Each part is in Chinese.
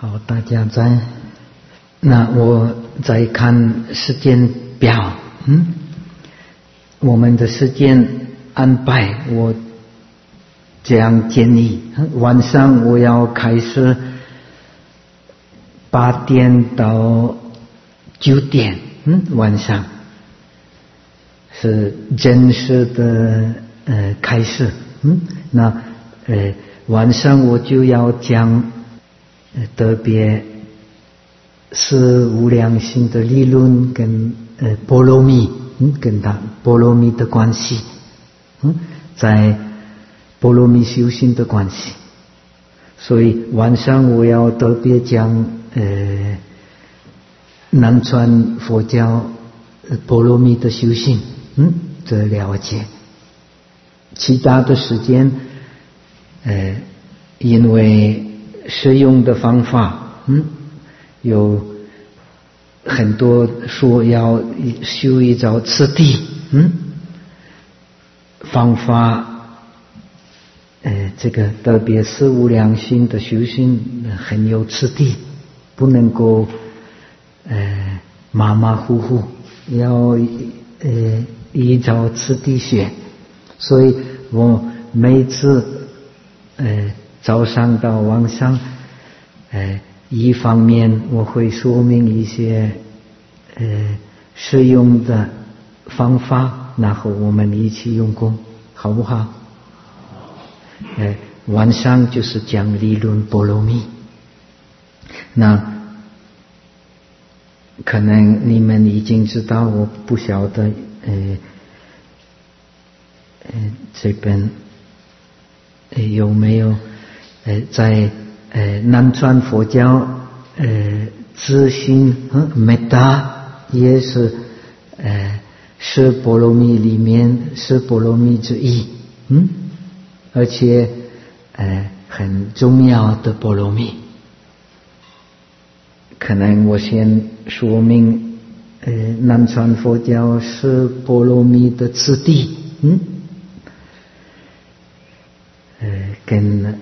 好，大家在。那我在看时间表，我们的时间安排，我这样建议，晚上我要开始8点到9点，晚上是正式的开始，那晚上我就要讲特别是无量心的理论跟波罗蜜，跟它波罗蜜的关系，在波罗蜜修行的关系，所以晚上我要特别讲南传佛教波罗蜜的修行的了解。其他的时间因为使用的方法有很多说要修一招次第方法，这个特别是无量心的修行很有次第，不能够马马虎虎，要依照次第学。所以我每次早上到晚上一方面我会说明一些使用的方法，然后我们一起用功，好不好？晚上就是讲理论波罗蜜。那可能你们已经知道，我不晓得这边有没有在南传佛教自信梅达也是十波罗蜜里面十波罗蜜之一，而且很重要的波罗蜜。可能我先说明南传佛教是波罗蜜的次第，跟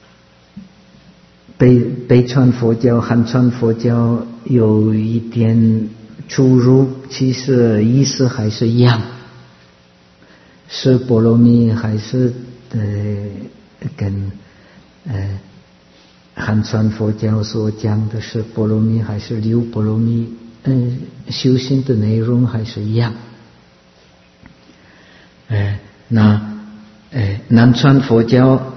北传佛教、汉传佛教有一点出入，其实意思还是一样。是波罗蜜还是跟汉传佛教所讲的是波罗蜜还是六波罗蜜，修行的内容还是一样。那南传佛教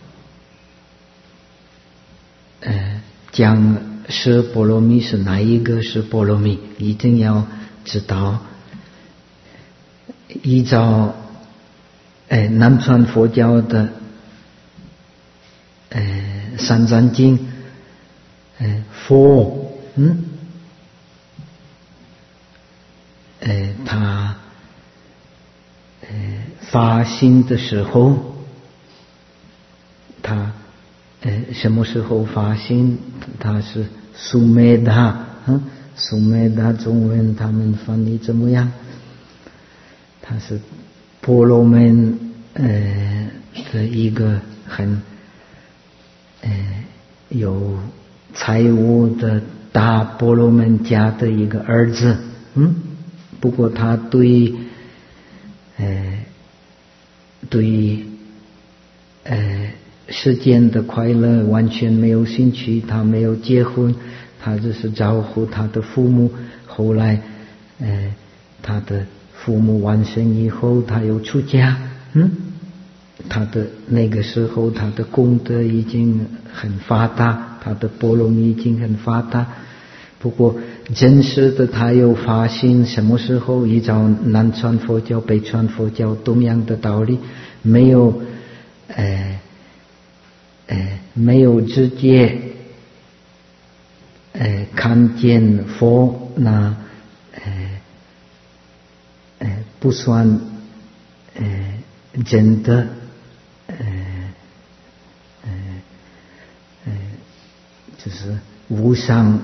讲十波罗蜜是哪一个是波罗蜜，一定要知道。依照南传佛教的三藏经，佛他发心的时候，他什么时候发心？他是苏梅达，苏梅达中文他们翻译怎么样？他是婆罗门的一个很有财务的大婆罗门家的一个儿子，不过他对世间的快乐完全没有兴趣，他没有结婚，他只是照顾他的父母。后来他的父母完生以后，他又出家，他的那个时候他的功德已经很发达，他的波罗蜜已经很发达。不过真实的他有发心，什么时候？依照南传佛教、北传佛教同样的道理，没有直接看见佛，那不算真的就是无上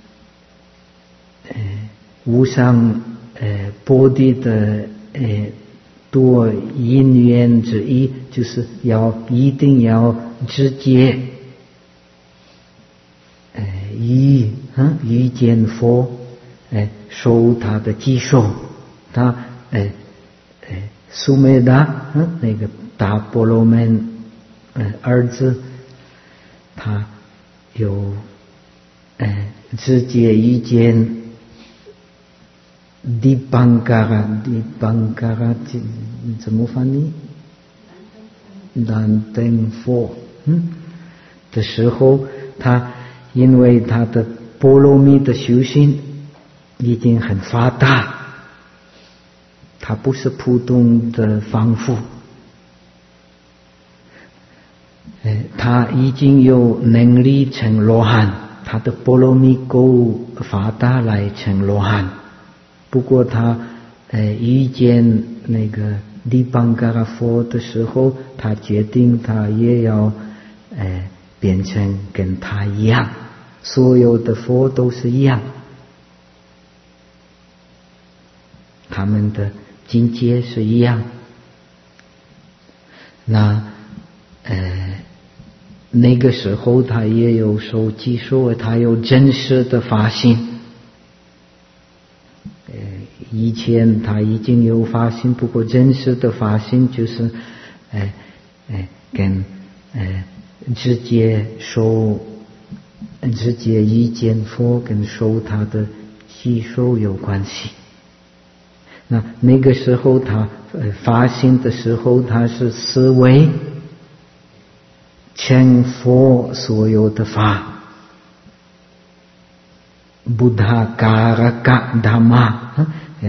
波提的多因缘之一，就是一定要直接遇见佛，受他的寄受，他苏梅达那个大婆罗门儿子，他有直接遇见迪邦嘎拉怎么翻译？南登佛的时候，他因为他的波罗蜜的修行已经很发达，他不是普通的凡夫，他已经有能力成罗汉，他的波罗蜜够发达来成罗汉。不过他遇见那个迪邦嘎拉佛的时候，他决定他也要变成跟他一样，所有的佛都是一样，他们的境界是一样。那个时候他也有受记说，他有真实的发心。以前他已经有发心，不过真实的发心就是跟直接遇见佛跟受他的吸收有关系。那个时候他发心的时候，他是思维成佛所有的法，Buddha Karaka Dhamma，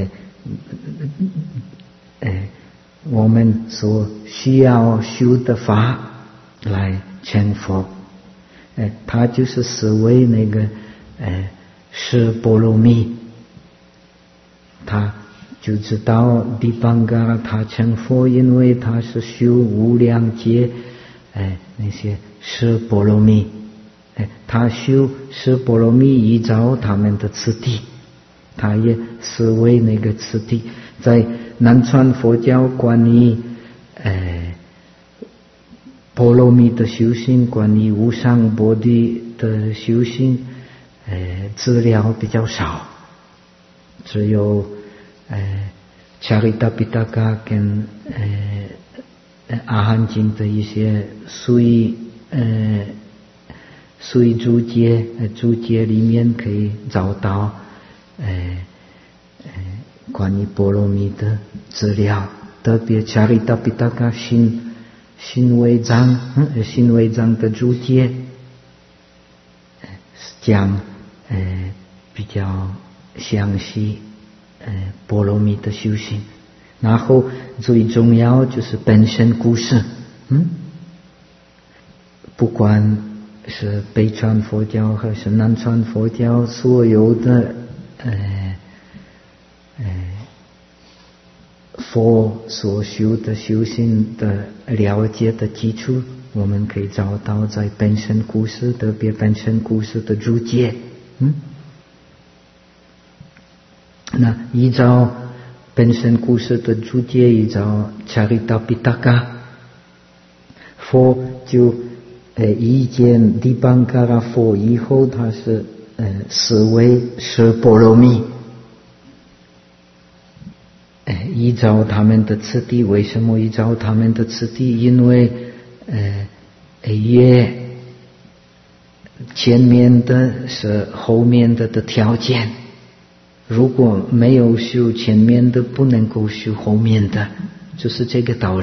我们所需要修的法来成佛，他就是思维那个是波罗蜜，他就知道迪邦嘎他成佛，因为他是修无量劫那些是波罗蜜，他修是波罗蜜依照他们的次第，他也思维那个次第。在南传佛教关于波罗蜜的修行，关于无上波提的修行资料比较少，只有Caritapitaka 跟阿含经的一些随注解里面可以找到关于波罗蜜的资料，特别Caritapitaka 新违章的注解讲比较详细波罗蜜的修行。然后最重要就是本身故事，不管是北传佛教还是南传佛教，所有的佛所修的修行的了解的基础，我们可以找到在本身故事，特别本身故事的注解。那依照本身故事的注解，依照Caritapitaka，佛就遇见迪邦嘎拉佛以后，他是思维是波罗蜜，依照他们的次第。为什么依照他们的次第？因为越前面的是后面的条件，如果没有修前面的，不能够修后面的，就是这个道理。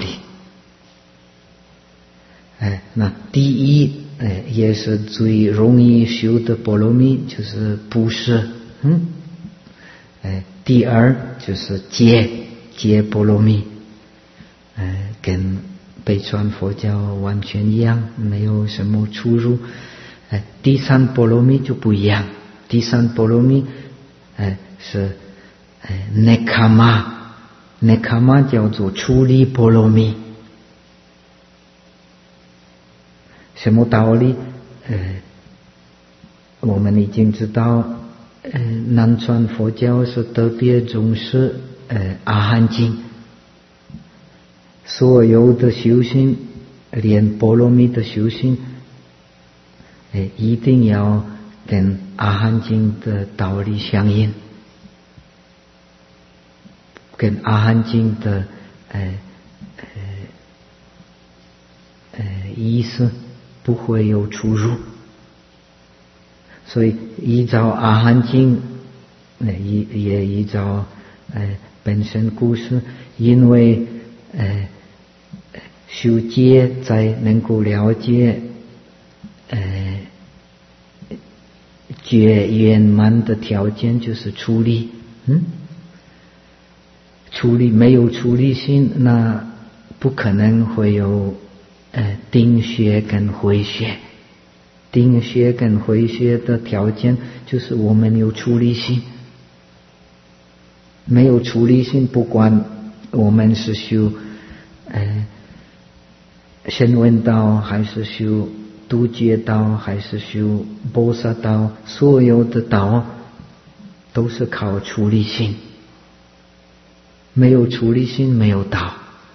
那第一也是最容易修的波罗蜜，就是布施。第二就是戒波罗蜜，跟北传佛教完全一样，没有什么出入。第三波罗蜜就不一样，第三波罗蜜是Nekama叫做处理波罗蜜。什么道理？我们已经知道，南传佛教是特别重视阿含经，所有的修行，连波罗蜜的修行，一定要跟阿含经的道理相应，跟阿含经的意思不会有出入。所以依照阿含经，也依照本身故事，因为修戒才能够了解觉圆满的条件就是出离。出离没有出离心，那不可能会有定学跟回学。定学跟回学的条件就是我们有出离心。没有出离心，不管我们是修声闻道，还是修度觉道，还是修菩萨道，所有的道都是靠出离心。没有出离心，没有道。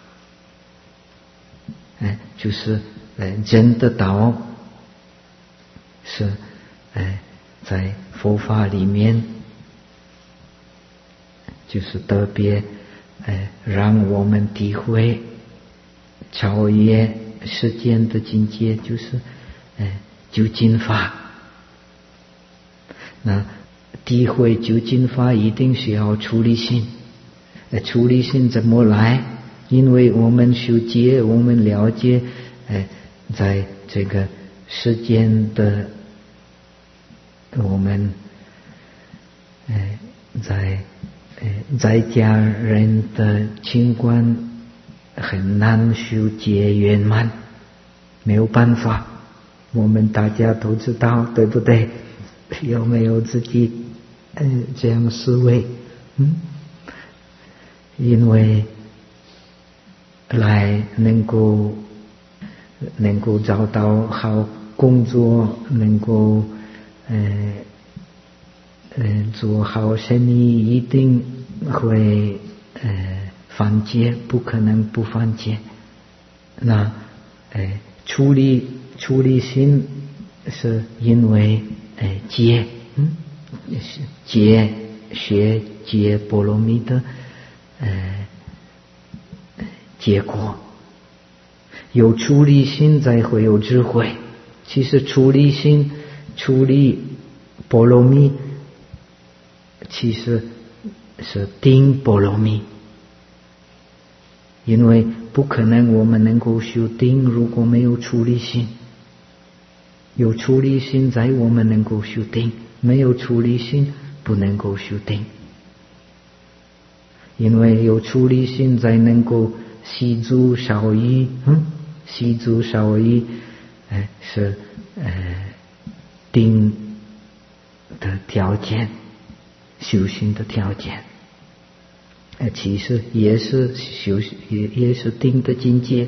就是真的道是在佛法里面，就是特别让我们体会超越世间的境界，就是究竟法。那体会究竟法一定需要出离心。出离心怎么来？因为我们修戒，我们了解在这个世间的我们在家人的情况很难修戒圆满，没有办法。我们大家都知道，对不对？有没有自己这样思维？因为来能够找到好工作，能够做好生意，一定会犯戒，不可能不犯戒。那出离心是因为戒，戒学戒波罗蜜的结果。有出离心才会有智慧。其实出离心、出离波罗蜜其实是定波罗蜜。因为不可能我们能够修定，如果没有出离心。有出离心才我们能够修定，没有出离心不能够修定。因为有出离心才能够习足少欲，习足少欲是定的条件，修行的条件。其实也是也是定的境界。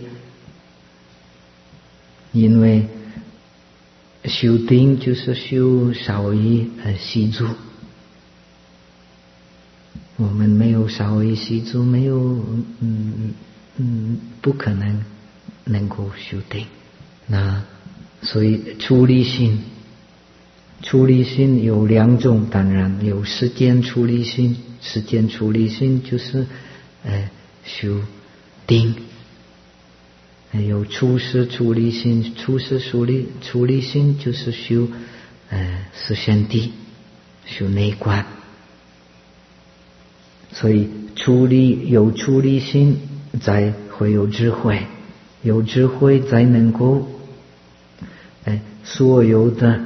因为修定就是修少欲习足。我们没有少欲习足，没有不可能能够修定。那所以出离心有两种，当然有世间出离心。世间出离心就是修定。有出世出离心，出世出离心就是修四圣谛，修内观。所以有出离心才会有智慧，有智慧才能够所有的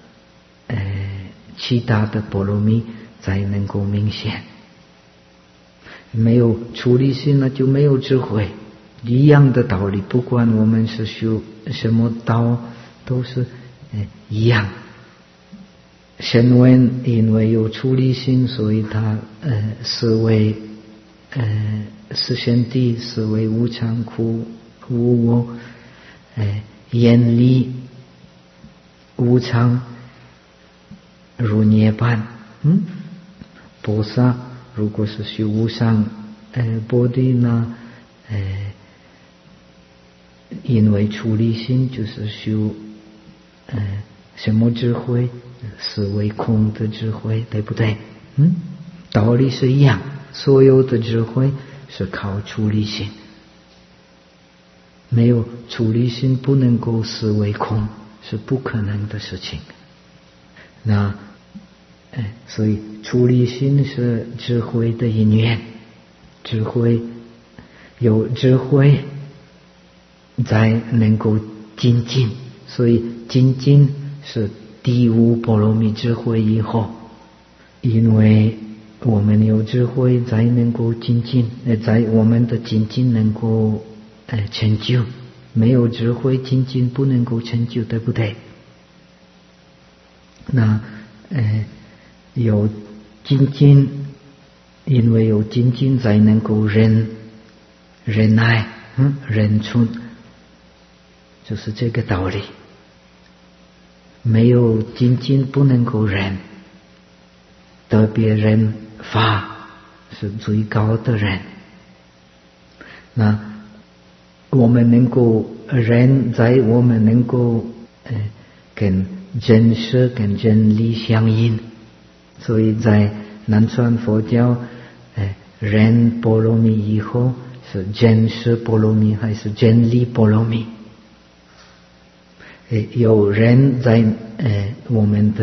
其他的波罗蜜才能够明显。没有出离心那就没有智慧。一样的道理，不管我们是修什么道，都是一样。声闻因为有出离心，所以他思维四圣谛，思维无常苦无我，远离无常如涅槃。菩萨如果是修无上菩提呢，因为出离心就是修什么智慧？ 思维空的智慧，对不对？道理是一样，所有的智慧是靠出离心，没有出离心不能够思维空，是不可能的事情。那所以出离心是智慧的因缘，智慧有智慧才能够精进，所以精进是第五波罗蜜智慧以后，因为我们有智慧才能够精进，在我们的精进能够成就，没有智慧精进不能够成就，对不对？那有精进，因为有精进才能够忍耐，忍存，就是这个道理。没有精进不能够忍，特别忍法是最高的忍。那我们能够忍，在我们能够跟真实跟真理相应，所以在南传佛教忍波罗蜜以后是真实波罗蜜还是真理波罗蜜？有人在我们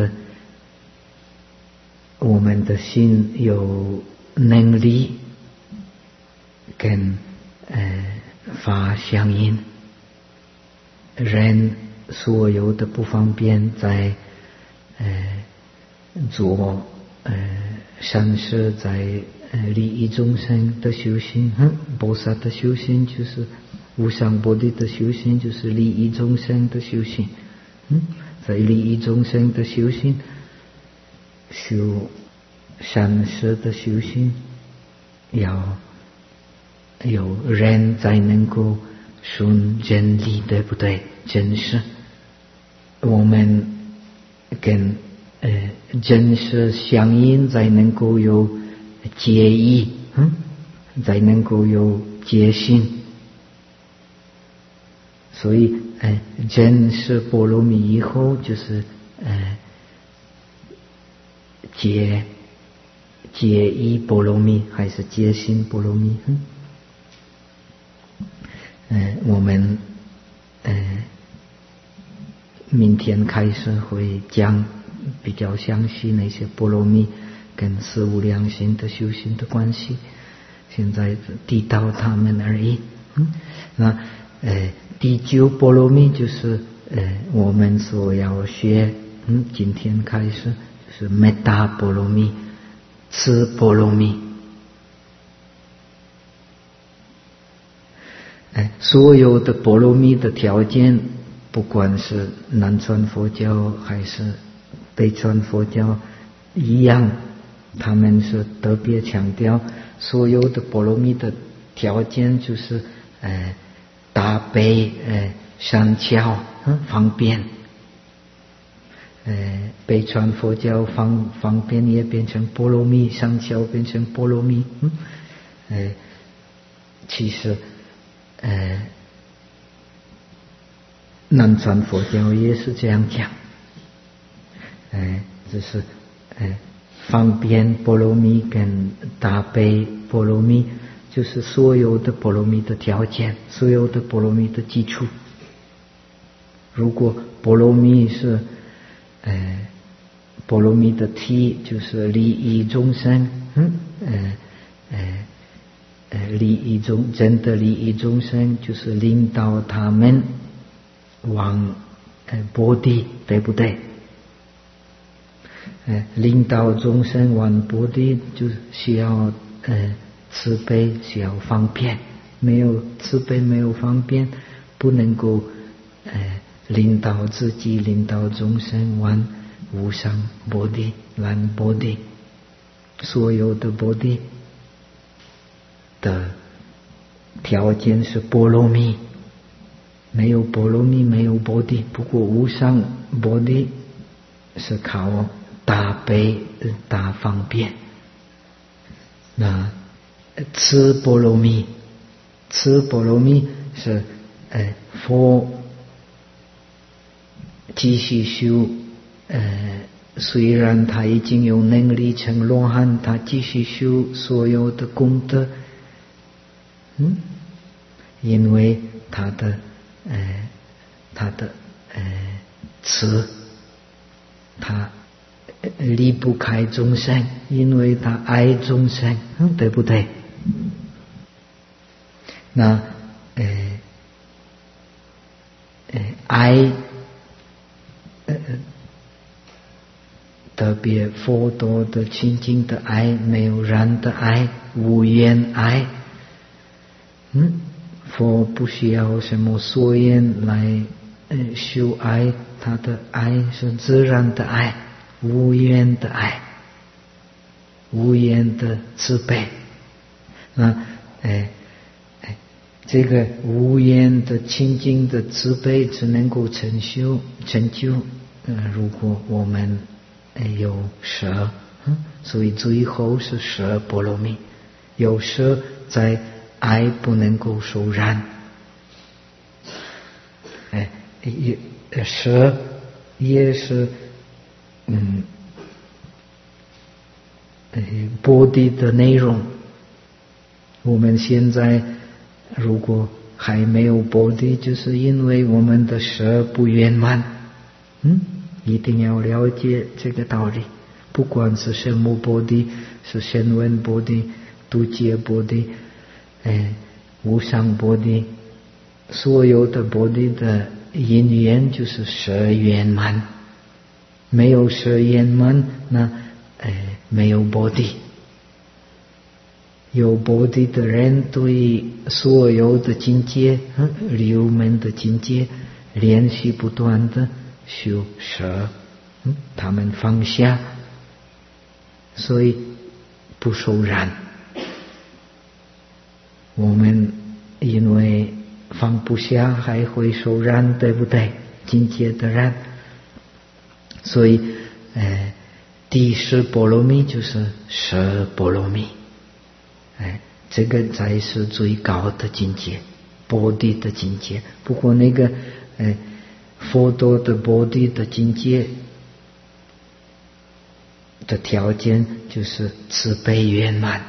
的心有能力跟法相应，人所有的不方便在做善事，在利益众生的修行，菩萨的修行就是无上菩提的修行，就是利益众生的修行。在利益众生的修行，修善事的修行，要有人才能够顺真理，对不对？真实，我们跟真实相应，才能够有戒意，才能够有戒心。所以真实波罗蜜以后就是戒意波罗蜜还是戒心波罗蜜？我们明天开始会讲比较详细那些波罗蜜跟四无量心的修行的关系，现在提到他们而已。那第九波罗蜜就是我们所要学，今天开始就是梅达波罗蜜、慈波罗蜜。所有的波罗蜜的条件，不管是南传佛教还是北传佛教一样，他们是特别强调所有的波罗蜜的条件就是大悲善巧方便。北传佛教方便也变成波罗蜜，善巧变成波罗蜜。其实南传佛教也是这样讲，就是方便波罗蜜跟大悲波罗蜜，就是所有的波罗蜜的条件，所有的波罗蜜的基础。如果波罗蜜是波罗蜜的体，就是利益众生，真的利益众生，就是领导他们往波提，对不对？领导众生往波提，就是需要慈悲，需要方便。没有慈悲，没有方便，不能够领导自己，领导众生往无上波提、蓝波提。所有的波提的条件是波罗蜜，没有波罗蜜没有波提。不过无上波提是靠大悲大方便。那慈波罗蜜，慈波罗蜜是佛继续修虽然他已经有能力成罗汉，他继续修所有的功德，因为他的慈，他离不开众生，因为他爱众生，对不对？那爱特别佛陀的清净的爱，没有人的爱，无缘爱。佛不需要什么所言来修爱，他的爱是自然的爱，无缘的爱，无缘的慈悲。那这个无缘的清净的慈悲只能够成就，如果我们有舍，所以最后是舍波罗蜜，有舍在爱不能够受染，舍也是波提的内容。我们现在如果还没有波提，就是因为我们的舍不圆满。一定要了解这个道理，不管是什么波提，是声闻波提、度劫波提、无上波提，所有的波提的因缘就是舍圆满，没有舍圆满，那没有波提。有波提的人对所有的境界，六门的境界，连续不断的修舍，他们放下，所以不受染。我们因为放不下，还会受染，对不对？境界的染，所以第十波罗蜜就是舍波罗蜜，这个才是最高的境界，波提的境界。不过那个佛陀的波提的境界的条件就是慈悲圆满，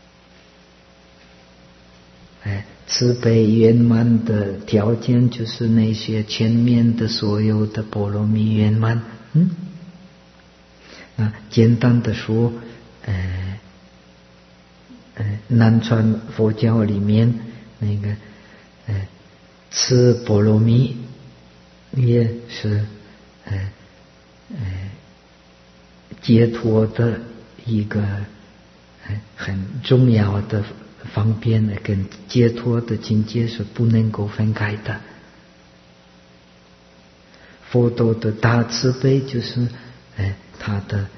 慈悲圆满的条件就是那些前面的所有的波罗蜜圆满。那简单的说，南传佛教里面那个慈波罗蜜也是解脱的一个很重要的方便，跟解脱的境界是不能够分开的。佛陀的大慈悲就是他的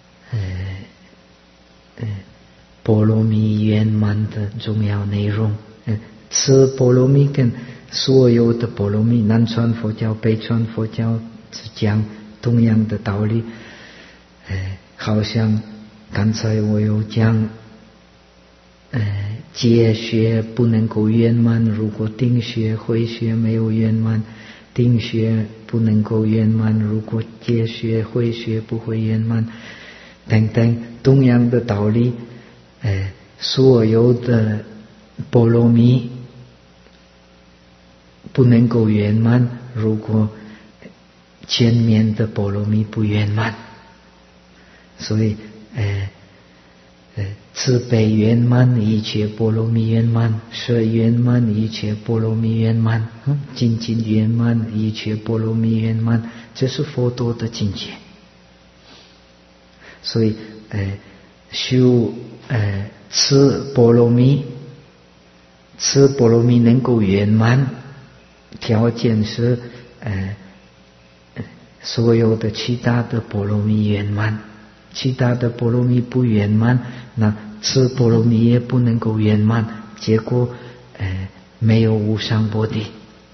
波罗蜜圆满的重要内容。慈波罗蜜跟所有的波罗蜜，南传佛教、北传佛教是讲同样的道理。好像刚才我有讲，戒学不能够圆满，如果定学、慧学没有圆满，定学不能够圆满，如果戒学、慧学不会圆满，等等，同样的道理，所有的波罗蜜不能够圆满，如果前面的波罗蜜不圆满。所以慈悲圆满，一切波罗蜜圆满；舍圆满，一切波罗蜜圆满；精进圆满，一切波罗蜜圆满。这是佛陀的境界。所以修慈波罗蜜，慈波罗蜜能够圆满，条件是所有的其他的波罗蜜圆满。其他的波罗蜜不圆满，那慈波罗蜜也不能够圆满，结果没有无上波提。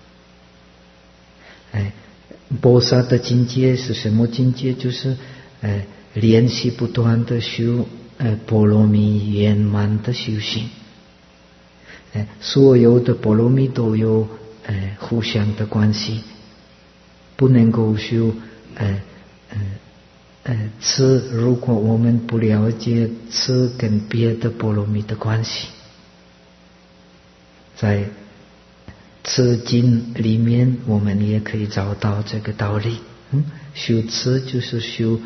菩萨的境界是什么境界？就是连续不断的修波罗蜜圆满的修行。所有的波罗蜜都有互相的关系，不能够修吃，如果我们不了解吃跟别的波罗蜜的关系，在吃经里面我们也可以找到这个道理。修持就是修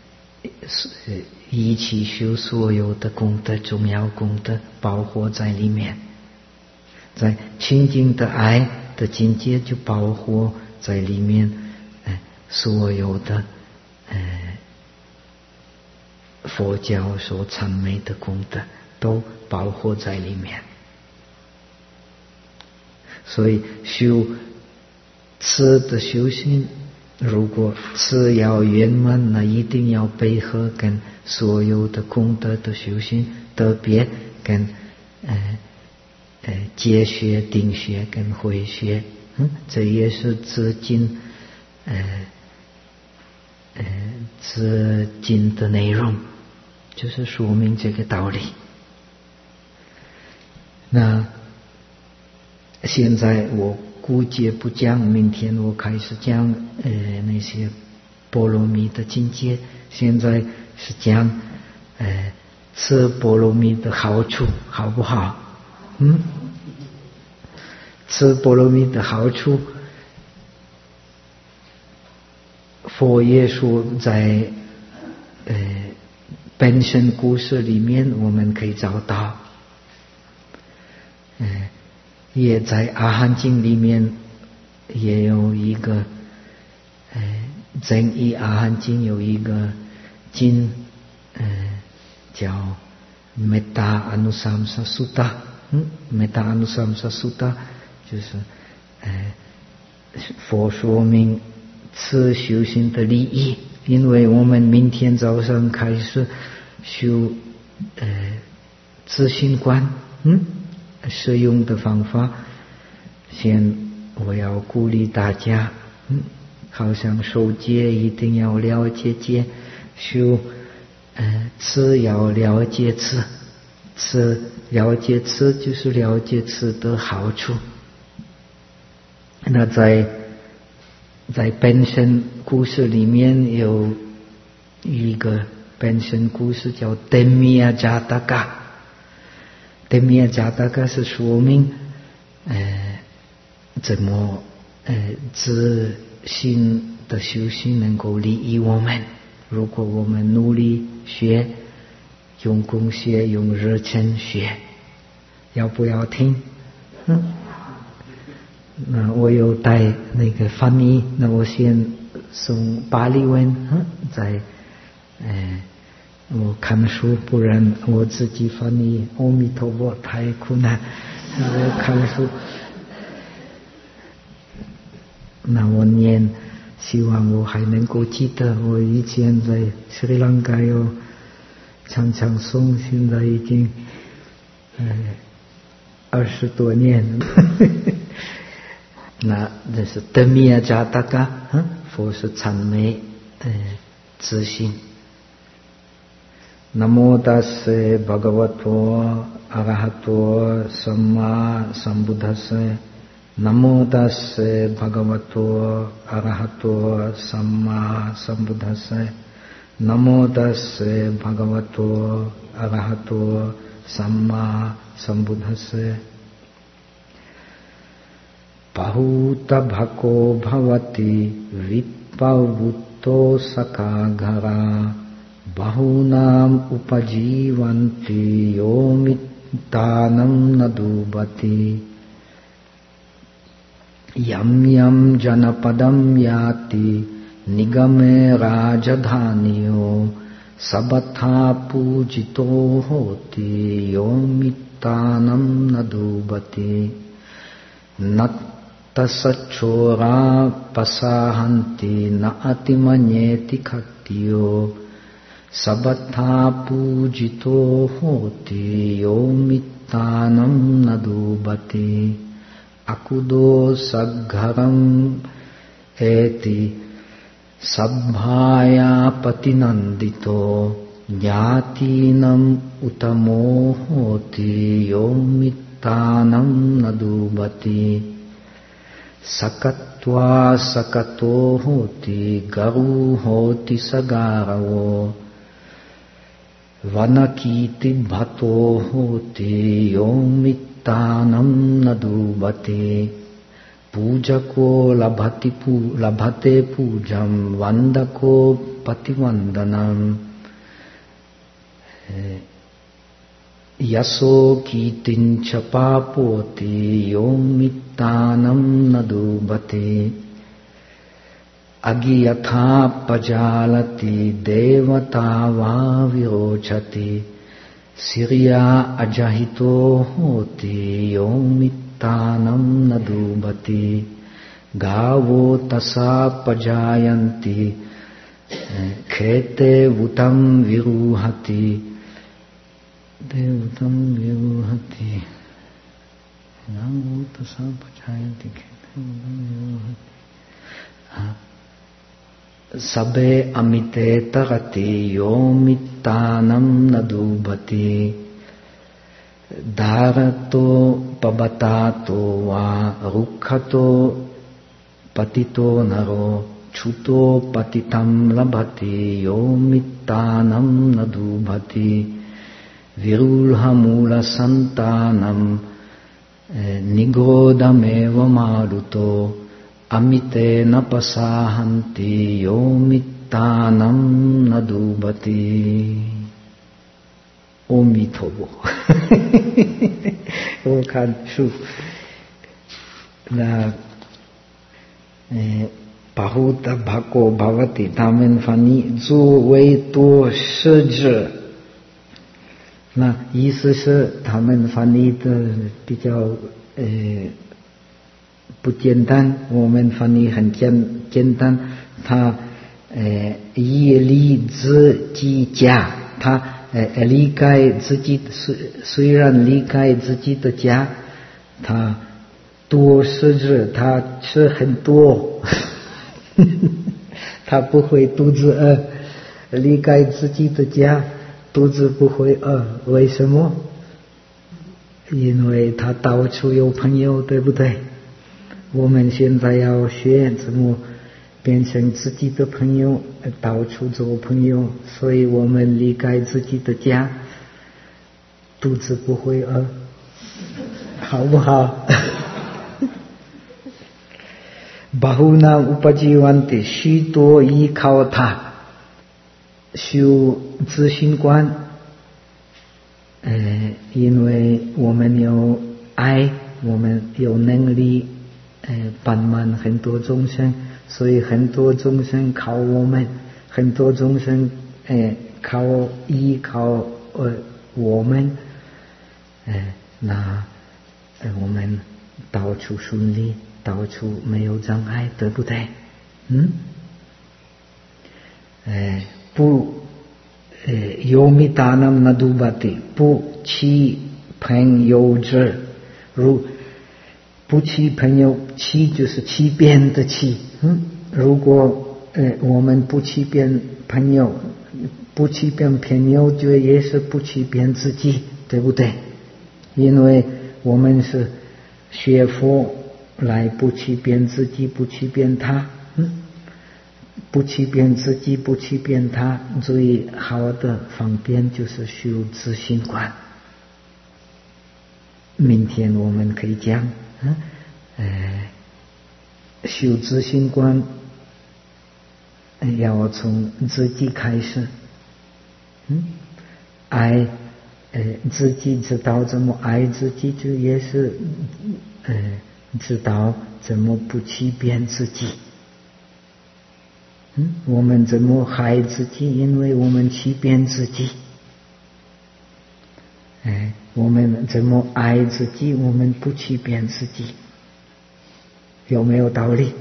一起修所有的功德，重要功德包括在里面。在清净的爱的境界就包括在里面，所有的佛教所赞美的功德都包括在里面。所以修持的修行，如果持要圆满，那一定要配合跟所有的功德的修行，特别跟戒学、定学跟慧学，这也是自经的内容，就是说明这个道理。那现在我估计不讲，明天我开始讲那些波罗蜜的境界。现在是讲吃波罗蜜的好处，好不好？吃波罗蜜的好处，佛耶稣在本身故事里面我们可以找到，也在阿含经里面也有一个增一阿含经有一个经叫梅达阿努萨姆萨苏达，梅达阿努萨姆萨苏达就是佛说明此修行的利益。因为我们明天早上开始修自信观，使用的方法，我要鼓励大家，好像受戒一定要了解戒，修持要了解持了解持就是了解持的好处。那在本身故事里面有一个本身故事叫德米亚加达嘎，德米亚加达嘎是说明怎么自信的修行能够利益我们。如果我们努力学，用功学，用热忱学，要不要听？那我有带那个翻译，那我先送巴利文，再我看书，不然我自己翻译阿弥陀佛太困难，我看书。那我念，希望我还能够记得。我以前在斯里兰卡有常常诵，现在已经20多年了。那这是德米亚加达嘎，佛是赞美自信。Namo tassa bhagavato arahato samma sambuddhassa. Namo tassa bhagavato arahato samma sambuddhassa. Namo tassa bhagavato arahato samma sambuddhassa. Bahuta bhako bhavati vipavutto sakagara. Bahunam upajivanti yomittanam nadubati. Yam yam janapadam yati nigame rajadhaniyo. Sabatha pujito hoti yomittanam nadubati. Nattasachora pasahanti naatimanyeti khattiyo. Sabatha pujito hoti yomittanam nadubati. Akudo sagharam eti sabbhaya patinandito. Jnatinam utamo hoti yomittanam nadubati. Sakatva sakato hoti garu hoti sagaravo vanakiti bhato hoti yomittanam nadubate pujako labhate pujam vandako pativandanam yaso kitincha papoti yomittanam nadubate agiyatha pajalati devata va virochati siriya ajahito hoti yomittanam nadubati gavo tasa pajayanti khete vutam viruhati devatam viruhati gavo tasa pajayanti khete vutam viruhati sabe amite tarati yomittanam nadubati dharato pabatato va rukhato patito naro chuto patitam labhati yomittanam nadubati virulhamula santanam nigodameva maruto amite napasahanti yomittanam nadubati. Amen. 阿弥陀佛。我看书，那巴胡达巴果巴瓦蒂他们翻译作为多识者，那意思是他们翻译的比较不简单，我们翻译很简单。他业力自己家，他离开自己，虽然离开自己的家，他多识者，他吃很多，他不会肚子饿。离开自己的家，肚子不会饿，为什么？因为他到处有朋友，对不对？我们现在要学怎么变成自己的朋友，到处做朋友，所以我们离开自己的家，肚子不会饿，好不好？Bahuna upajivanti， 许多依靠他修自信观，因为我们有爱，我们有能力帮忙很多众生，所以很多众生靠我们，很多众生依靠我们，那我们到处顺利，到处没有障碍，对不对？不yomittanam nadubati， 不欺朋友者，不欺朋友，欺就是欺骗的欺。如果我们不欺骗朋友，不欺骗朋友，就也是不欺骗自己，对不对？因为我们是学佛来不欺骗自己，不欺骗他，不欺骗自己，不欺骗他，最好的方便就是修自信观。明天我们可以讲修自信观要从自己开始，爱自己，知道怎么爱自己，就也是知道怎么不欺骗自己。我们怎么害自己？因为我们欺骗自己。我们怎么爱自己？我们不欺骗自己。有没有道理？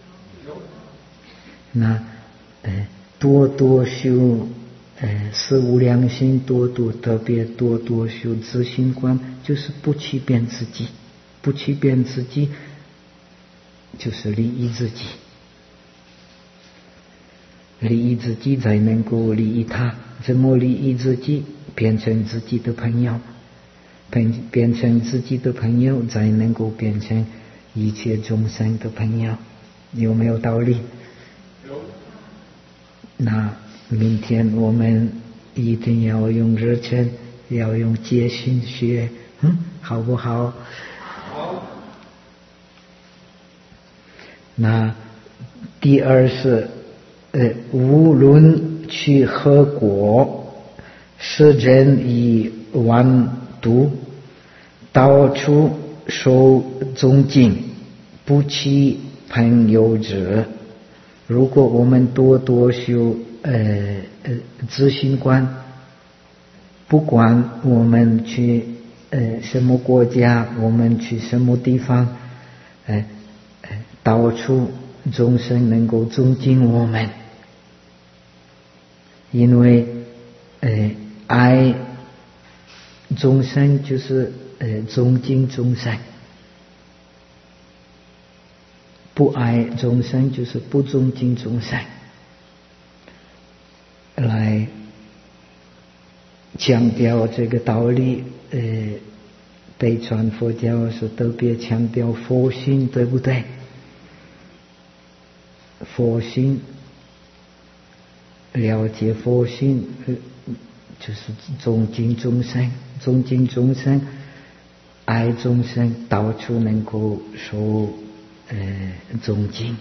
那多多修四无量心，特别多多修自信观，就是不欺骗自己。不欺骗自己就是利益自己，利益自己才能够利益他。怎么利益自己？变成自己的朋友，变成自己的朋友才能够变成一切众生的朋友，有没有道理？ 有。 那明天我们一定要用日程，要用戒心学，好不好？ 好。 那第二是，无论去何国，世人以万度，到处受尊敬，不弃朋友者。如果我们多多修自信观，不管我们去什么国家，我们去什么地方，到处众生能够尊敬我们，因为爱众生就是尊敬众生，不爱众生就是不尊敬众生。来强调这个道理，北传佛教是特别强调佛心，对不对？佛心，了解佛心，就是尊敬众生，尊敬众生，爱众生，到处能够受尊敬。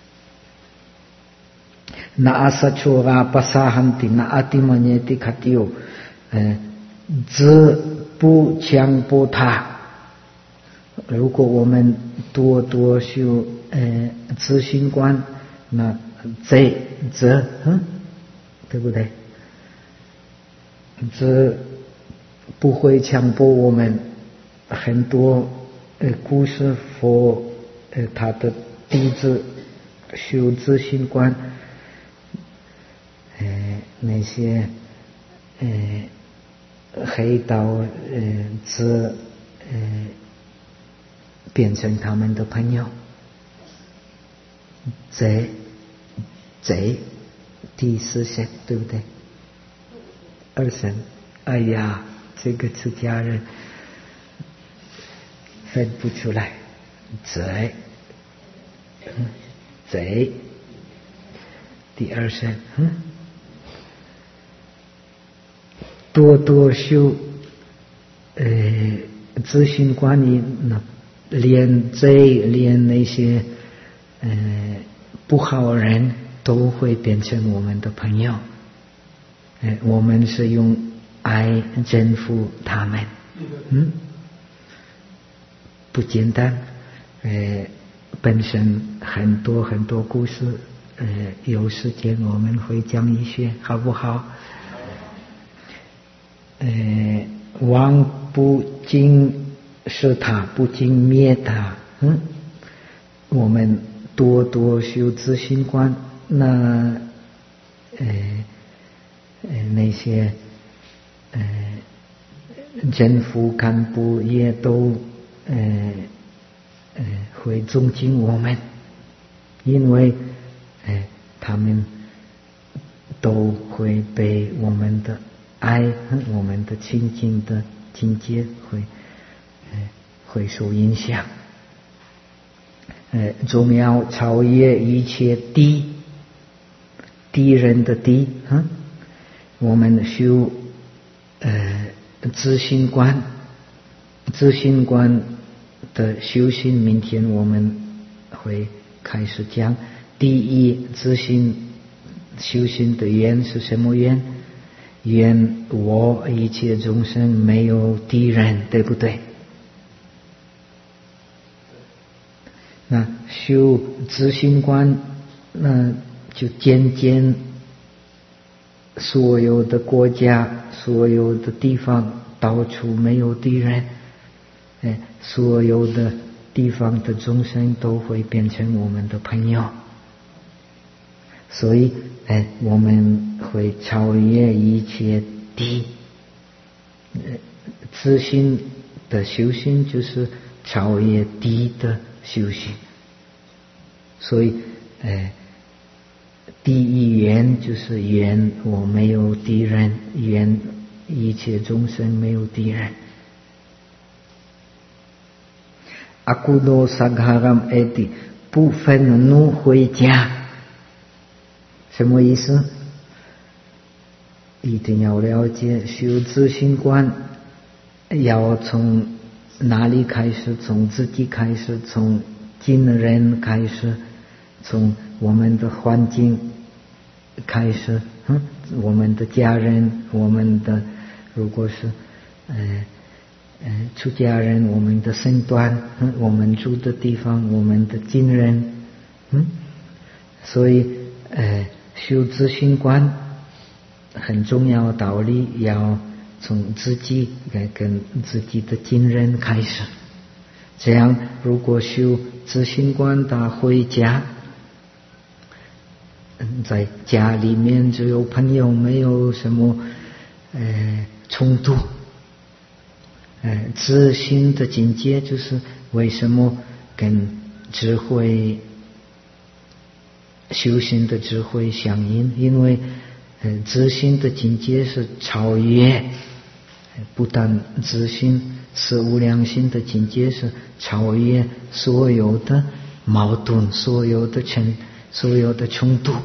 那阿萨丘拉巴萨汉蒂那阿蒂玛涅蒂卡蒂欧，只不强迫他。如果我们多多修自信观，那这对不对？这不会强迫我们。很多故事佛他的弟子修自信观，那些黑道只变成他们的朋友。贼第四声，对不对？二声，哎呀，这个出家人分不出来。贼第二声，多多修自信观念，连贼连那些不好人都会变成我们的朋友。我们是用爱征服他们，不简单。本身很多很多故事，有时间我们会讲一些，好不好？王不尽是他，不尽灭他。我们多多修自信观，那那些政府干部也都会尊敬我们，因为他们都会被我们的爱，我们的清净的境界会受影响。总要超越一切敌人的敌。我们修自信观的修行，明天我们会开始讲。第一，自信修行的愿是什么愿？愿我一切众生没有敌人，对不对？那修自信观，那就渐所有的国家，所有的地方，到处没有敌人，所有的地方的众生都会变成我们的朋友。所以我们会超越一切敌。自信的修行就是超越敌的修行。所以第一愿就是愿我没有敌人，愿一切众生没有敌人。 阿古多萨嘎拉埃蒂不愤怒回家，什么意思？一定要了解修自性观，要从哪里开始？从自己开始，从近人开始，从我们的环境开始，我们的家人，我们的如果是出家人，我们的身段，我们住的地方，我们的近人，所以修自性观很重要的道理，要从自己跟自己的近人开始。这样如果修自性观他回家，在家里面只有朋友，没有什么冲突。自性的境界就是为什么跟智慧修行的智慧相应，因为自性的境界是超越，不但自性是无量心的境界是超越所有的矛盾，所有的冲突。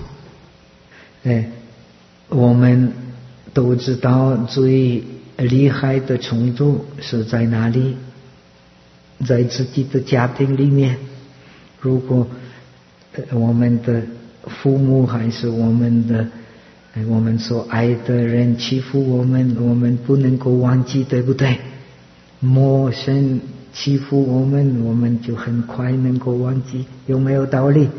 我们都知道最厉害的冲突是在哪里？在自己的家庭里面。如果我们的父母还是我们所爱的人欺负我们，我们不能够忘记，对不对？陌生欺负我们，我们就很快能够忘记，有没有道理？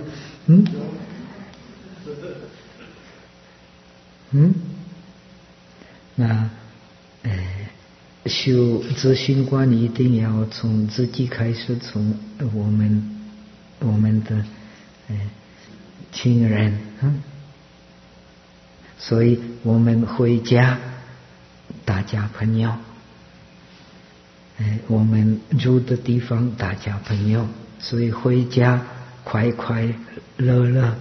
那修自性观一定要从自己开始，从我们的亲人，所以我们回家大家朋友，我们住的地方大家朋友，所以回家快快乐乐，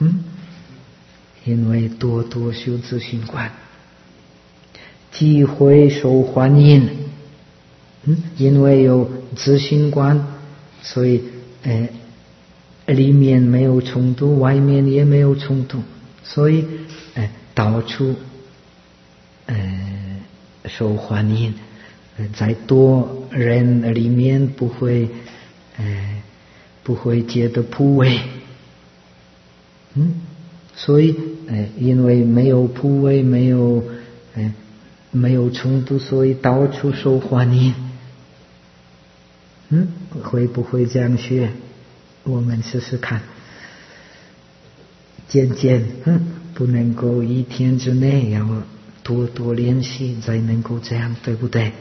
因为多多修自性观，机会受欢迎，因为有自性观，所以里面没有冲突，外面也没有冲突，所以到处受欢迎，在多人里面不会觉得枯萎，所以因为没有枯萎，没有冲突，所以到处受欢迎。会不会这样学？我们试试看，渐渐不能够一天之内，要多多练习才能够这样，对不对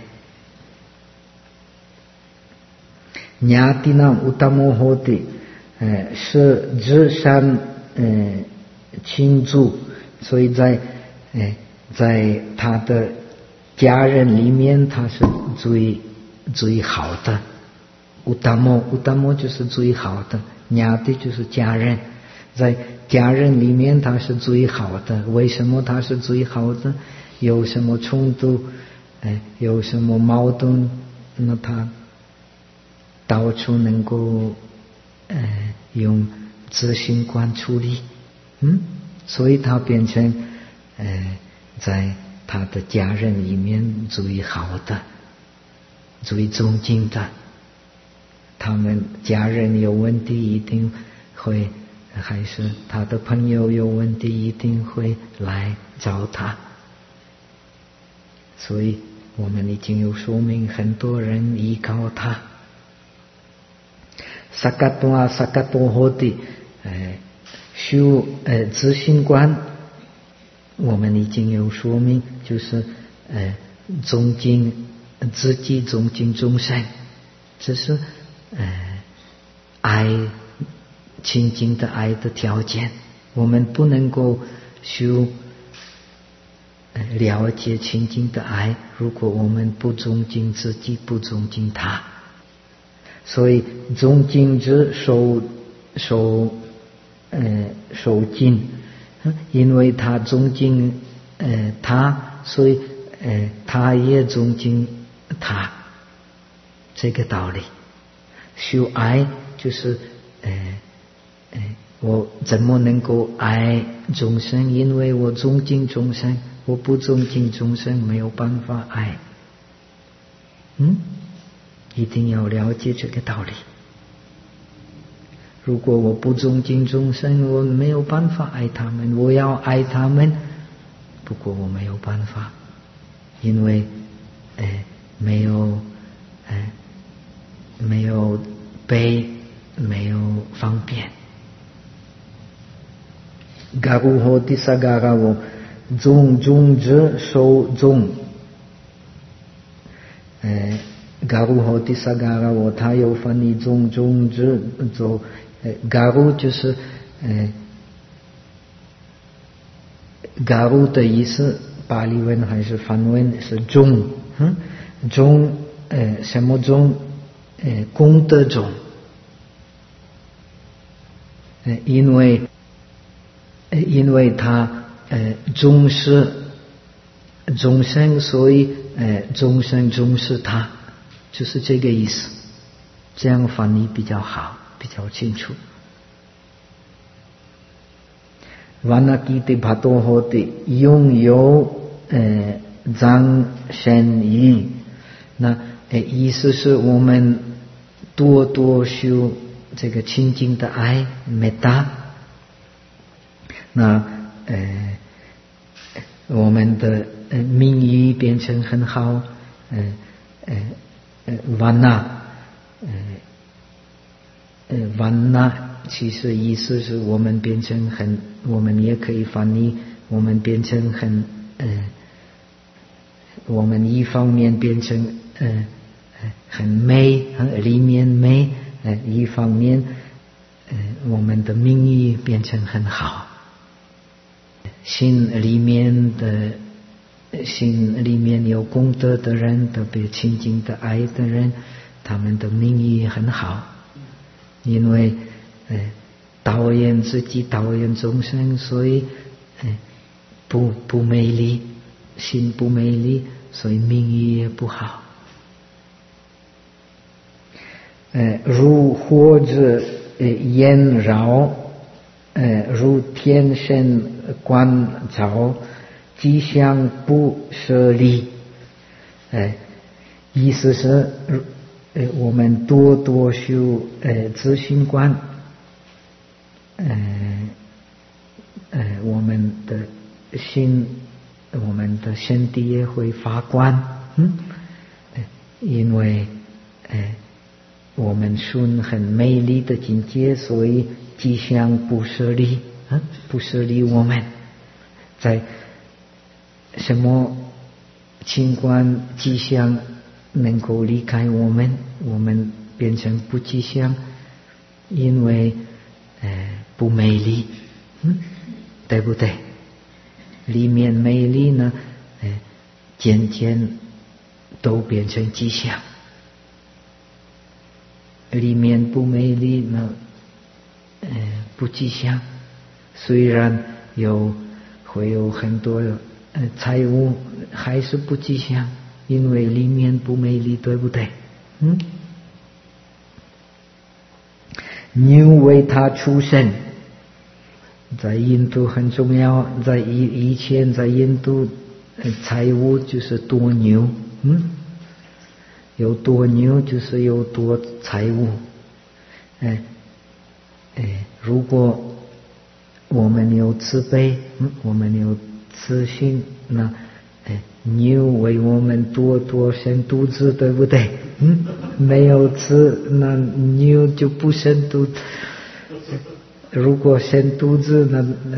？Nyatinam utamo hoti 是至善亲族，所以在他的家人里面，他是最好的。utamo 就是最好的，nyati 就是家人，在家人里面他是最好的。为什么他是最好的？有什么冲突，有什么矛盾，那他到处能够用自性观处理，所以他变成在他的家人里面最好的，最尊敬的。他们家人有问题一定会，还是他的朋友有问题一定会来找他。所以我们已经有说明，很多人依靠他。Sakatwa Sakato Hoti 修自性观，我们已经有说明，就是尊敬自己，尊敬众生，这是爱亲近的爱的条件。我们不能够修了解亲近的爱，如果我们不尊敬自己，不尊敬他。所以尊敬之受敬，因为他尊敬他，所以他也尊敬他，这个道理。 修爱就是我怎么能够爱众生？因为我尊敬众生，我不尊敬众生没有办法爱。一定要了解这个道理。如果我不尊敬众生，我没有办法爱他们。我要爱他们，不过我没有办法，因为没有悲，没有方便。garu hoti sagarawo zung zung zhi shou zung garu hoti sagarawo 它有翻译zung zung zhi zhou garu 就是garu 的意思，巴利文还是梵文是中中什么中？功德中。因为他重视众生，所以众生重视他，就是这个意思。这样翻译比较好，比较清楚。Vanakiti bhato hoti 拥有藏身意，那意思是我们多多修这个清净的爱，metta。那我们的名誉变成很好，vana 其实意思是我们变成很，我们也可以翻译我们变成很我们一方面变成很美，里面美，一方面我们的名誉变成很好。心里面有功德的人，特别清净的爱的人，他们的名誉很好，因为导演自己，导演众生，所以不美丽，心不美丽，所以名誉也不好。如火之焰绕，如天神观照，吉祥不舍离。意思是我们多多修自信观，我们的心，我们的身体也会发光，因为我们顺很美丽的境界，所以吉祥不舍离，不舍离我们在什么情况吉祥能够离开我们，我们变成不吉祥，因为不美丽，对不对？里面美丽呢，渐渐都变成吉祥。里面不美丽呢，不吉祥。虽然会有很多财物，还是不吉祥，因为里面不美丽，对不对？牛为他出生，在印度很重要，在以前在印度财物就是多牛，有多牛就是有多财物。如果我们有慈悲，我们有慈心，那牛为我们多生肚子，对不对？没有慈，那牛就不生肚子。如果生肚子，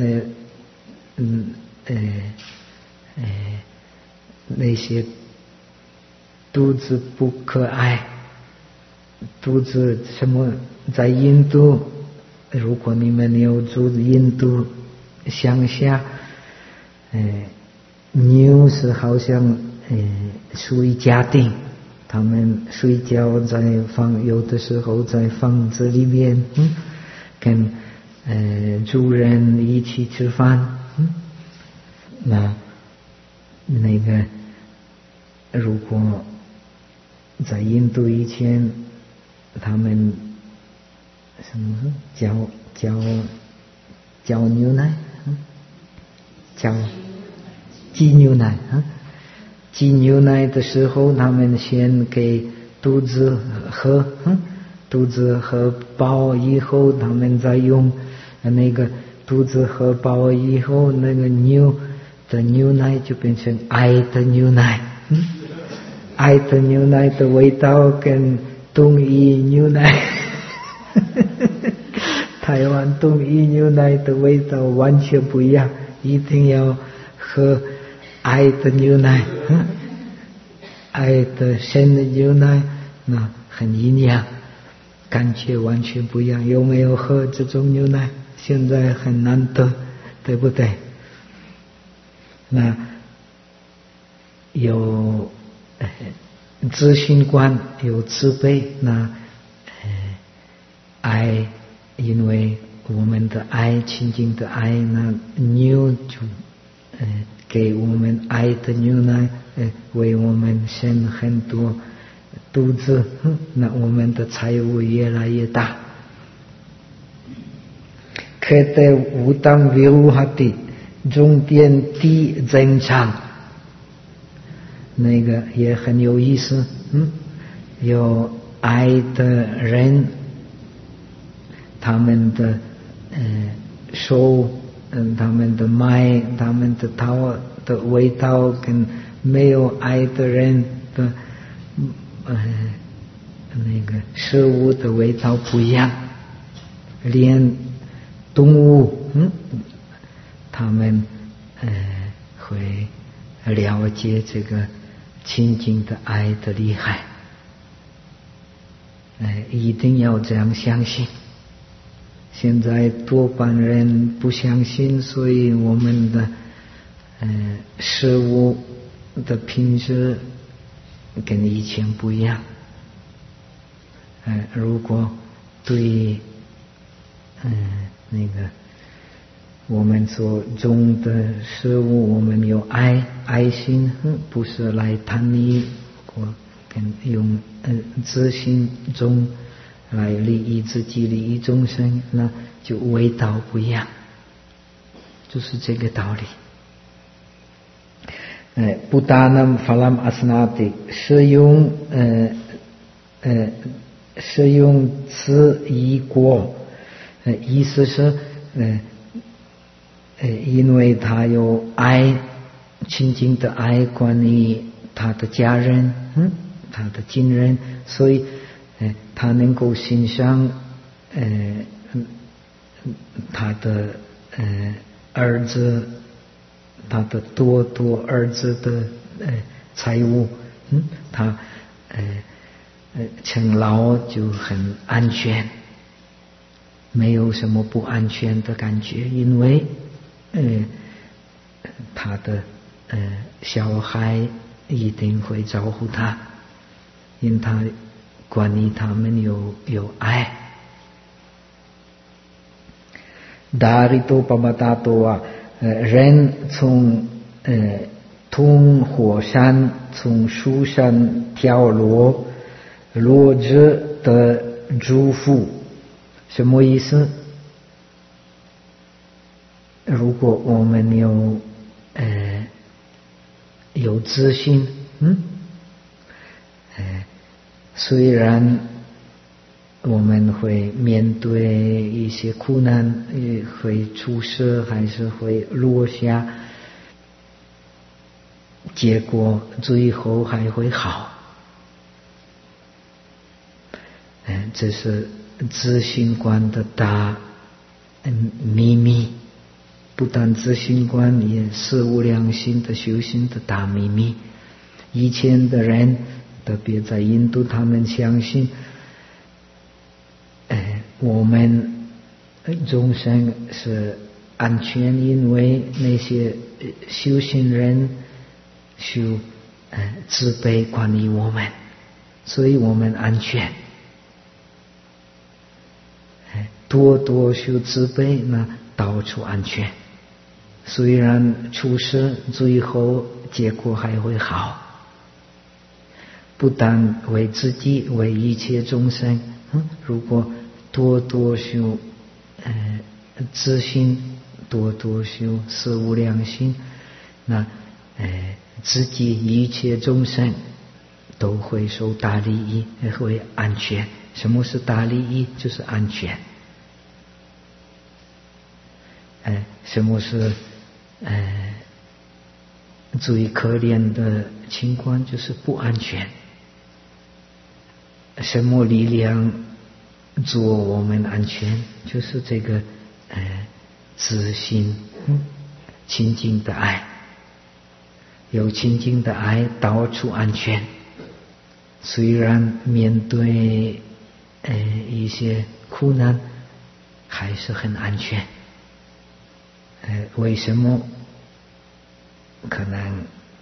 那些肚子不可爱，肚子什么？在印度，如果你们有住印度乡下，牛是好像属于家庭，他们睡觉有的时候在房子里面，跟主人一起吃饭，那个如果在印度以前他们什么搅牛奶，挤牛奶啊，挤牛奶的时候，他们先给肚子喝，肚子喝饱以后，他们再用那个肚子喝饱以后，那个牛的牛奶就变成爱的牛奶，爱的牛奶的味道跟东医牛奶台湾东医牛奶的味道完全不一样，一定要喝爱的牛奶，爱的鲜的牛奶，那很营养，感觉完全不一样。有没有喝这种牛奶？现在很难得，对不对？那有自信观，有慈悲，那爱，因为我们的爱，亲近的爱，那牛就给我们爱的牛奶，为我们生很多肚子，那我们的财务越来越大。Kete utang viru hati， 中间地增长，那个也很有意思，有爱的人，他们的手，他们的脉，他们的头的味道跟没有爱的人的那个食物的味道不一样，连动物，他们会了解这个亲近的爱的厉害，一定要这样相信。现在多半人不相信，所以我们的食物的品质跟以前不一样。如果对那个我们所种的食物，我们有爱心，不是来贪利，或跟用自心中来利益自己，利益众生，那就味道不一样，就是这个道理。Putanam phalam asnati， 是用此一果，意思是因为他有爱，亲近的爱，关于他的家人，他的亲人，所以他能够欣赏他的儿子，他的多儿子的财物，他成老就很安全，没有什么不安全的感觉，因为他的小孩一定会照顾他，因为他关于他们有爱。Darito pamatato 啊，人从火山，从树上跳落着的祝福，什么意思？如果我们有自信，虽然我们会面对一些苦难，会出事，还是会落下，结果最后还会好。这是自信观的大秘密，不但自信观，也是无量心的修行的大秘密。以前的人，特别在印度，他们相信我们众生是安全，因为那些修行人修慈悲关于我们，所以我们安全。多修慈悲，那到处安全。虽然出事，最后结果还会好。不但为自己，为一切众生如果多多修自心，多多修四无量心，那自己一切众生都会受大利益，会安全。什么是大利益？就是安全。什么是最可怜的情况？就是不安全。什么力量做我们安全？就是这个自心清净的爱。有清净的爱，到处安全。虽然面对一些苦难，还是很安全。为什么？可能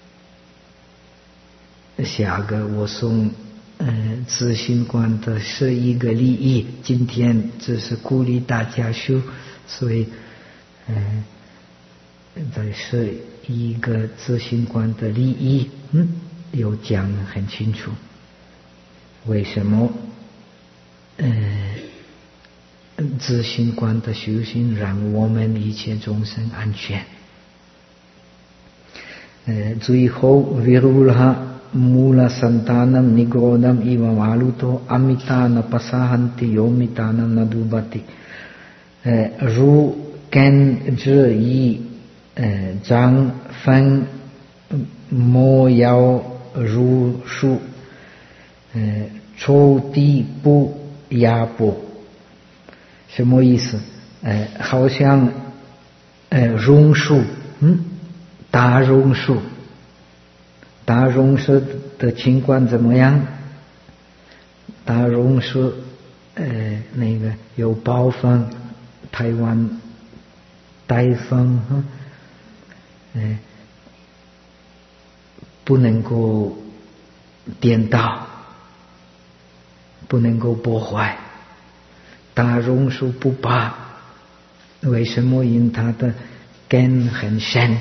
下个我送自心观的11个利益，今天只是鼓励大家修，所以在11个自心观的利益有讲很清楚。为什么自心观的修行让我们一切众生安全？最后 Virulaha mula santanam nigodam iva valuto amitana pasahanti yomitana nadubati 如根之一长分莫要如树抽地不压迫。什么意思？好像榕树，大榕树，大榕树的情况怎么样？大榕树那个有暴风，台湾台风不能够颠倒，不能够破坏。大榕树不拔，为什么？因它的根很深，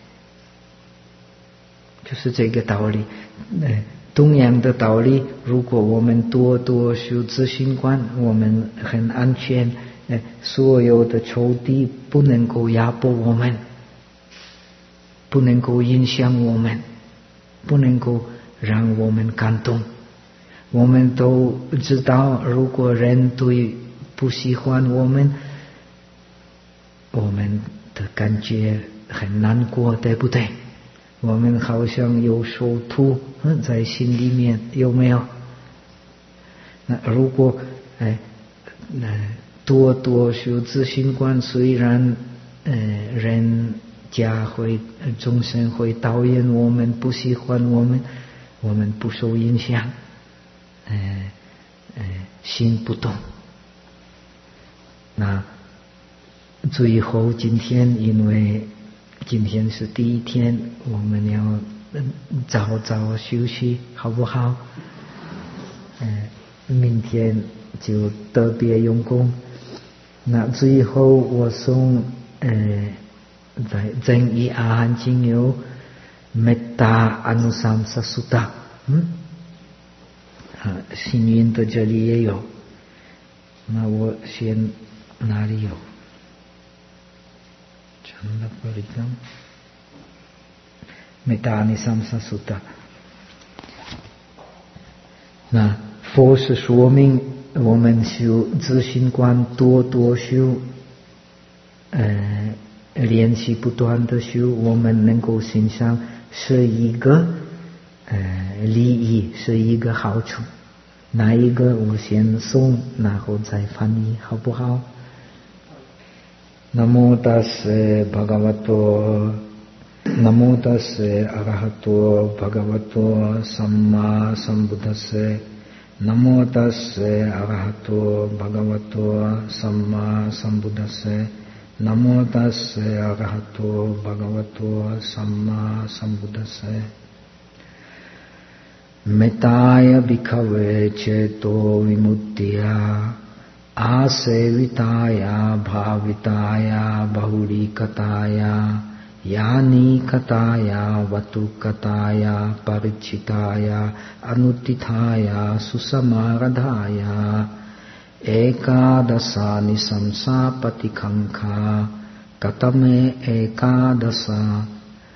就是这个道理。同样的道理，如果我们多多修自心观，我们很安全，所有的仇敌不能够压迫我们，不能够影响我们，不能够让我们感动。我们都知道，如果人对不喜欢我们，我们的感觉很难过，对不对？我们好像有受苦在心里面，有没有？那如果多多修自心观，虽然人家会众生会讨厌我们，不喜欢我们，我们不受影响，心不动。那最后今天，因为今天是第一天，我们要早早休息，好不好？明天就特别用功。那最后我送在增益阿含经有 Metta Anusamsa Sutta， 幸运的这里也有。那我先哪里有？Metta Anusamsa Sutta。那佛是说明我们修自心观，多多修，练习不断的修，我们能够欣赏是一个利益，是一个好处。哪一个我先诵，然后再翻译，好不好？Namo tassa bhagavato Namo tassa arahato bhagavato samma sambuddhassa Namo tassa arahato bhagavato samma sambuddhassa Namo tassa arahato bhagavato samma sambuddhassa Mettaya bhikkhave ceto vimuttya Asevitaya bhavitaya bahulikataya yanikataya vatukataya parichitaya anuttithaya susamaradhaya ekadasani samsa patikanka katame ekadasa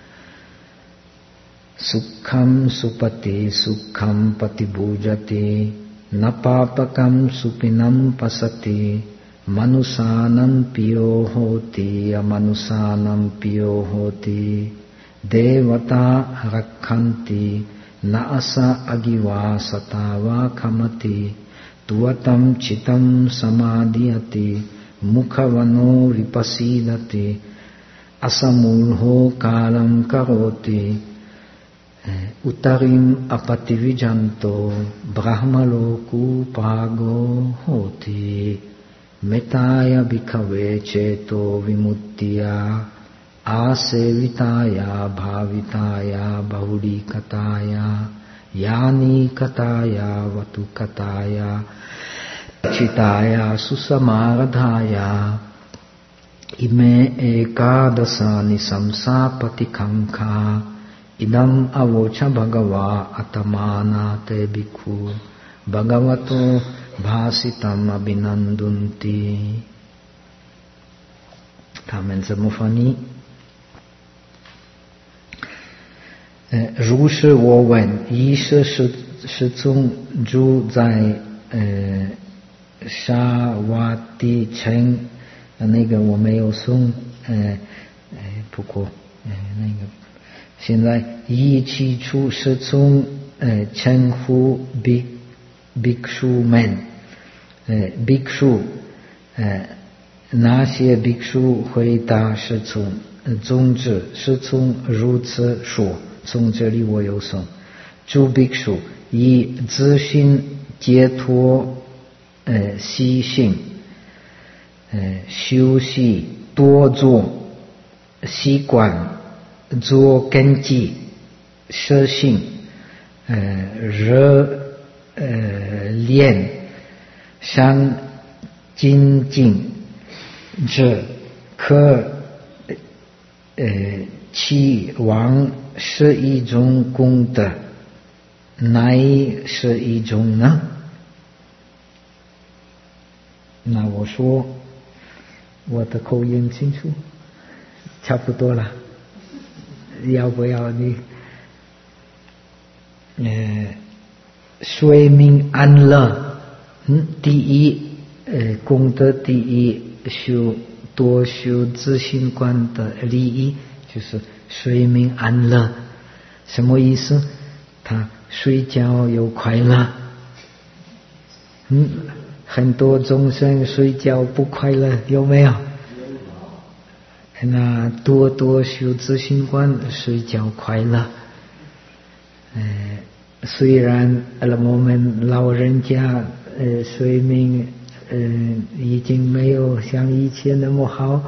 sukham supati sukham patibhujati napapakam supinam pasati manusanam piyo hoti amanusanam piyo hoti devata rakhanti naasa agiva satava kamati tuvatam chitam samadhyati mukhavano vipasidati asamulho kalam karoti utarim apativijanto brahmaloku pago hoti metaya bhikkhave ceto vimuttiya asevitaya bhavitaya bahudikataya yani kataya vatukataya chitaya susamaradhaya ime ekadasani samsapatikanka idam avocha bhagava atamana te bhikkhu bhagavato bhasitam abhinandunti。他们怎么翻译？如是我闻，一是世尊住在沙瓦蒂城，那个我没有送，不过那个现在一起处世尊称呼bhikshu们，bhikshu，那些bhikshu回答世尊，宗旨世尊如此说。从这里我有送，诸bhikshu以自心解脱习性修习多做习惯做根基摄性热练相精进者可期望是一种功德，哪是一种呢？那我说我的口音清楚，差不多了，要不要你睡眠安乐？第一功德第一，多修自心观的利益就是睡眠安乐。什么意思？他睡觉有快乐。很多众生睡觉不快乐，有没有？那多多修自心观，睡觉快乐。虽然我们老人家睡眠已经没有像以前那么好，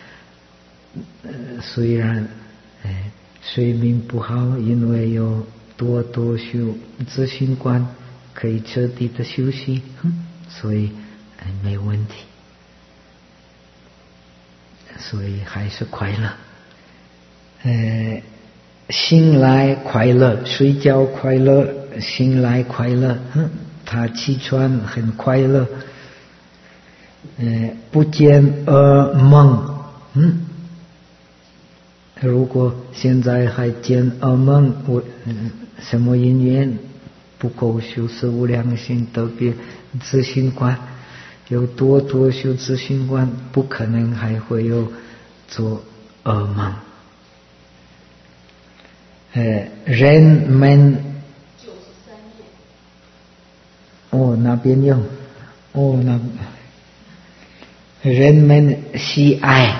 虽然睡眠不好，因为有多多修自心观，可以彻底的休息，所以没问题，所以还是快乐。醒来快乐，睡觉快乐，醒来快乐，他起床很快乐。不见噩梦，如果现在还见噩梦，什么因缘？不够修持无量心，特别自心观，有多多修自心观，不可能还会有做噩梦。人们那边有人们喜爱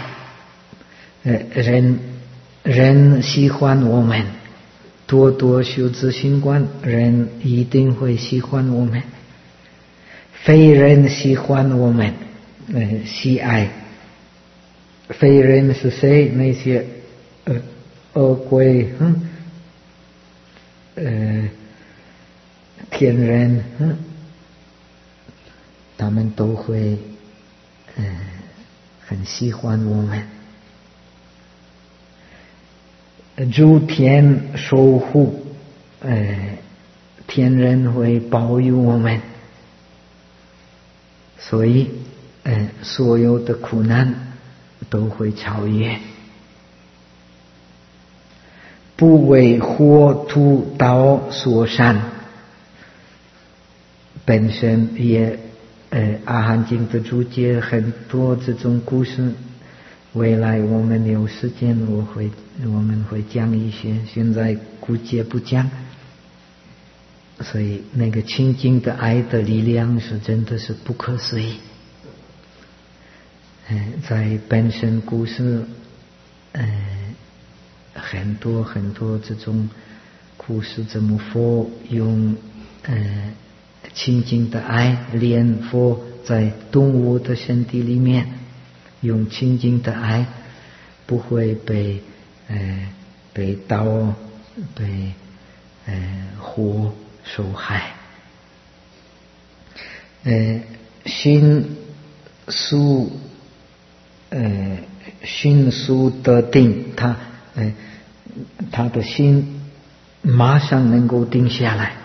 人喜欢我们，多多修自心观，人一定会喜欢我们。非人喜欢我们，喜爱。非人是谁？那些恶鬼，天人，他们都会很喜欢我们。诸天守护，天人会保佑我们， 所以所有的苦难都会超越。不为火土道所善，本身也阿含经的注解很多这种故事，未来我们有时间我们会讲一些，现在估计不讲。所以那个清净的爱的力量是真的是不可思议。在本身故事很多很多这种故事，怎么佛用清净的爱连佛在动物的身体里面，用清净的爱不会被刀被火受害。迅速得定，他的心马上能够定下来。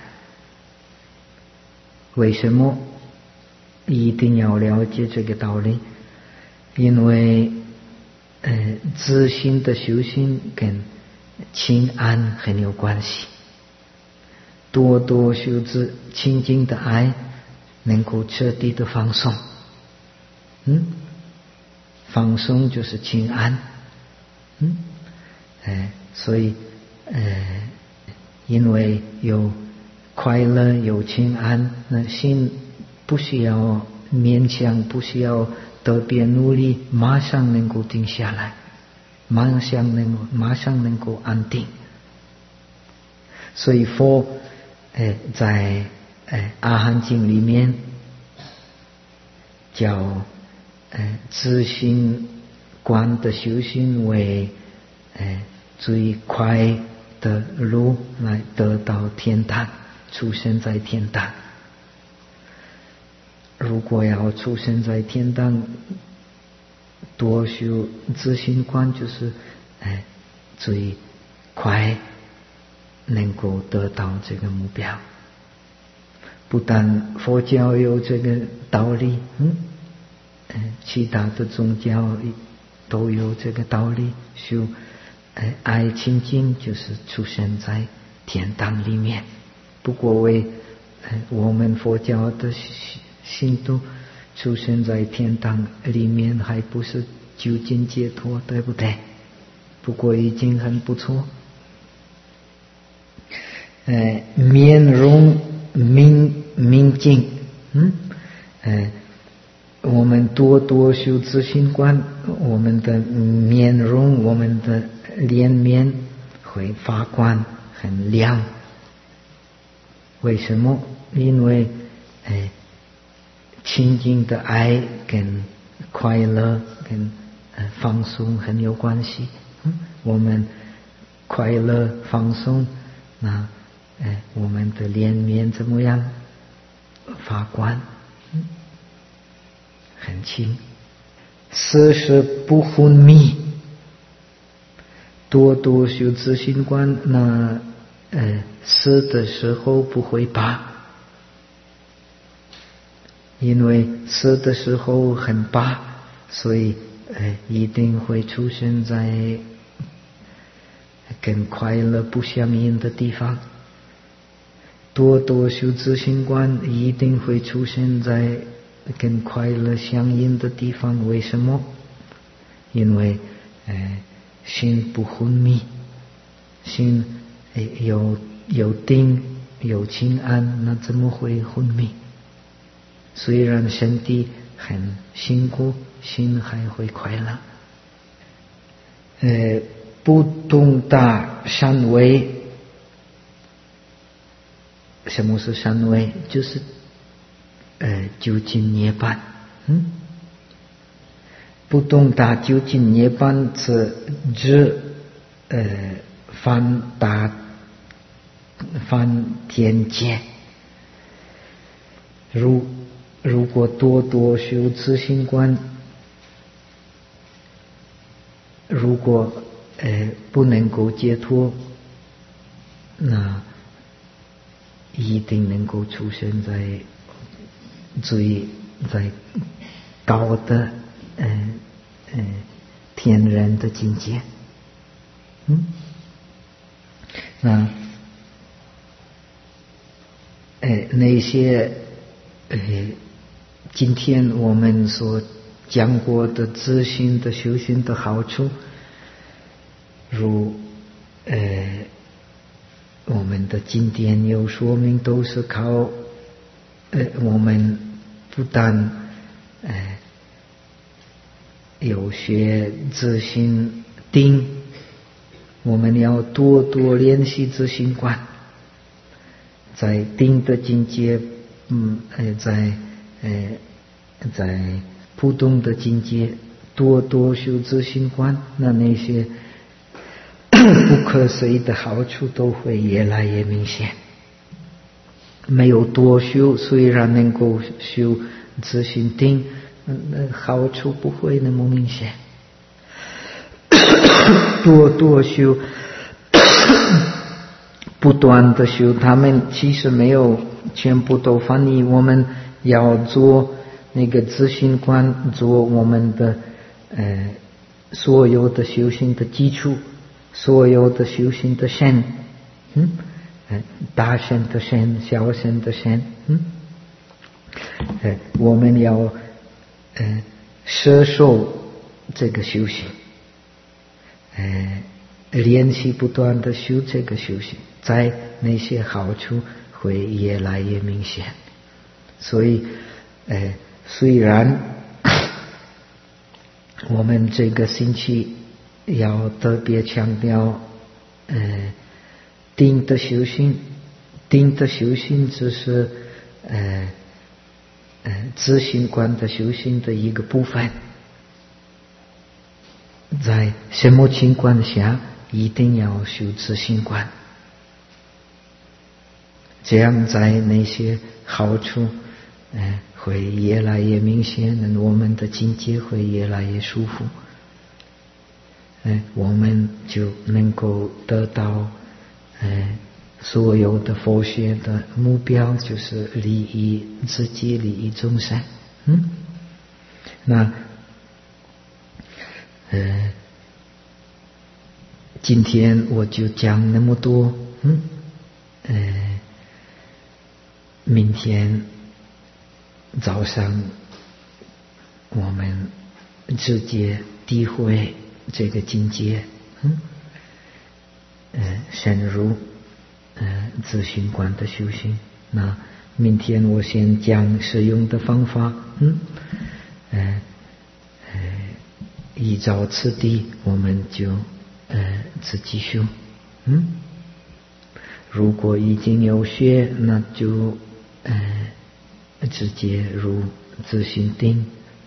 为什么一定要了解这个道理？因为自心的修行跟清安很有关系。多多修持清净的爱，能够彻底的放松。放松就是清安。所以因为有快乐有清安，那心不需要勉强，不需要特别努力，马上能够定下来，马上能够安定。所以佛在阿含经里面叫自心观的修行为最快的路来得到天堂，出生在天堂。如果要出生在天堂，多修自心观就是最快能够得到这个目标。不但佛教有这个道理，其他的宗教都有这个道理。修爱清净就是出生在天堂里面。不过为我们佛教的信徒出生在天堂里面，还不是究竟解脱，对不对？不过已经很不错。面容明净，我们多多修自心观，我们的面容，我们的脸面会发光，很亮。为什么？因为清净的爱跟快乐跟放松很有关系。我们快乐放松，那我们的脸面怎么样？发光，很清。色是不昏迷，多多修自心观，那色的时候不会怕，因为色的时候很怕，所以一定会出现在跟快乐不相应的地方。多多修自心观，一定会出现在跟快乐相应的地方。为什么？因为心不昏迷，心有定有清安，那怎么会昏迷？虽然身体很辛苦，心还会快乐。不动大善位。什么是善位？就是究竟涅槃。不动大究竟涅槃指翻天界。如果多多修自心观，如果不能够解脱，那一定能够出现在最在高的天人的境界。那些今天我们所讲过的自性的修行的好处，如我们的经典有说明，都是靠我们不但有学自性定，我们要多多练习自性观，在定的境界，在普通的境界多多修自性观，那些不可思议的好处都会越来越明显。没有多修，虽然能够修自性定，好处不会那么明显。多修，不断的修，他们其实没有全部都翻译。我们要做那个自性观，做我们的所有的修行的基础，所有的修行的善，大善的善，小善的善，我们要摄受这个修行，练习不断的修这个修行，在那些好处会越来越明显。所以虽然我们这个星期要特别强调定的修行，定的修行只是自性观的修行的一个部分，在什么情况下一定要修自性观，这样在那些好处会越来越明显，我们的境界会越来越舒服，我们就能够得到所有的佛学的目标，就是利益自己，利益众生。那今天我就讲那么多，明天早上我们直接体会这个境界，深入自性观的修行。那明天我先讲使用的方法，依照次第我们就自己修。如果已经有学，那就直接入自性定，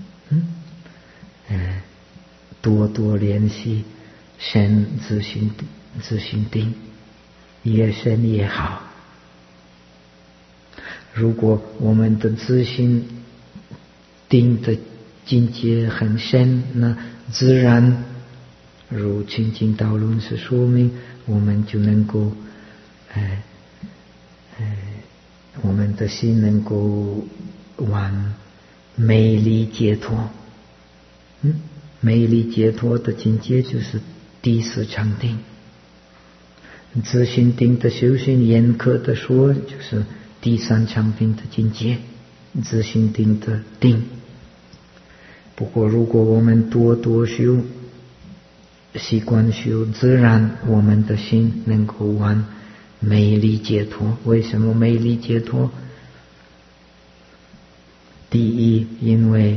多多练习深自性定，越深越好。如果我们的自性定的境界很深，那自然如清净道论是说明，我们就能够我们的心能够往美丽解脱。美丽解脱的境界就是第四禅定。自性定的修行，严格的说就是第三禅定的境界，自性定的定。不过如果我们多多修，习惯修，自然我们的心能够往美丽解脱。为什么美丽解脱？第一，因为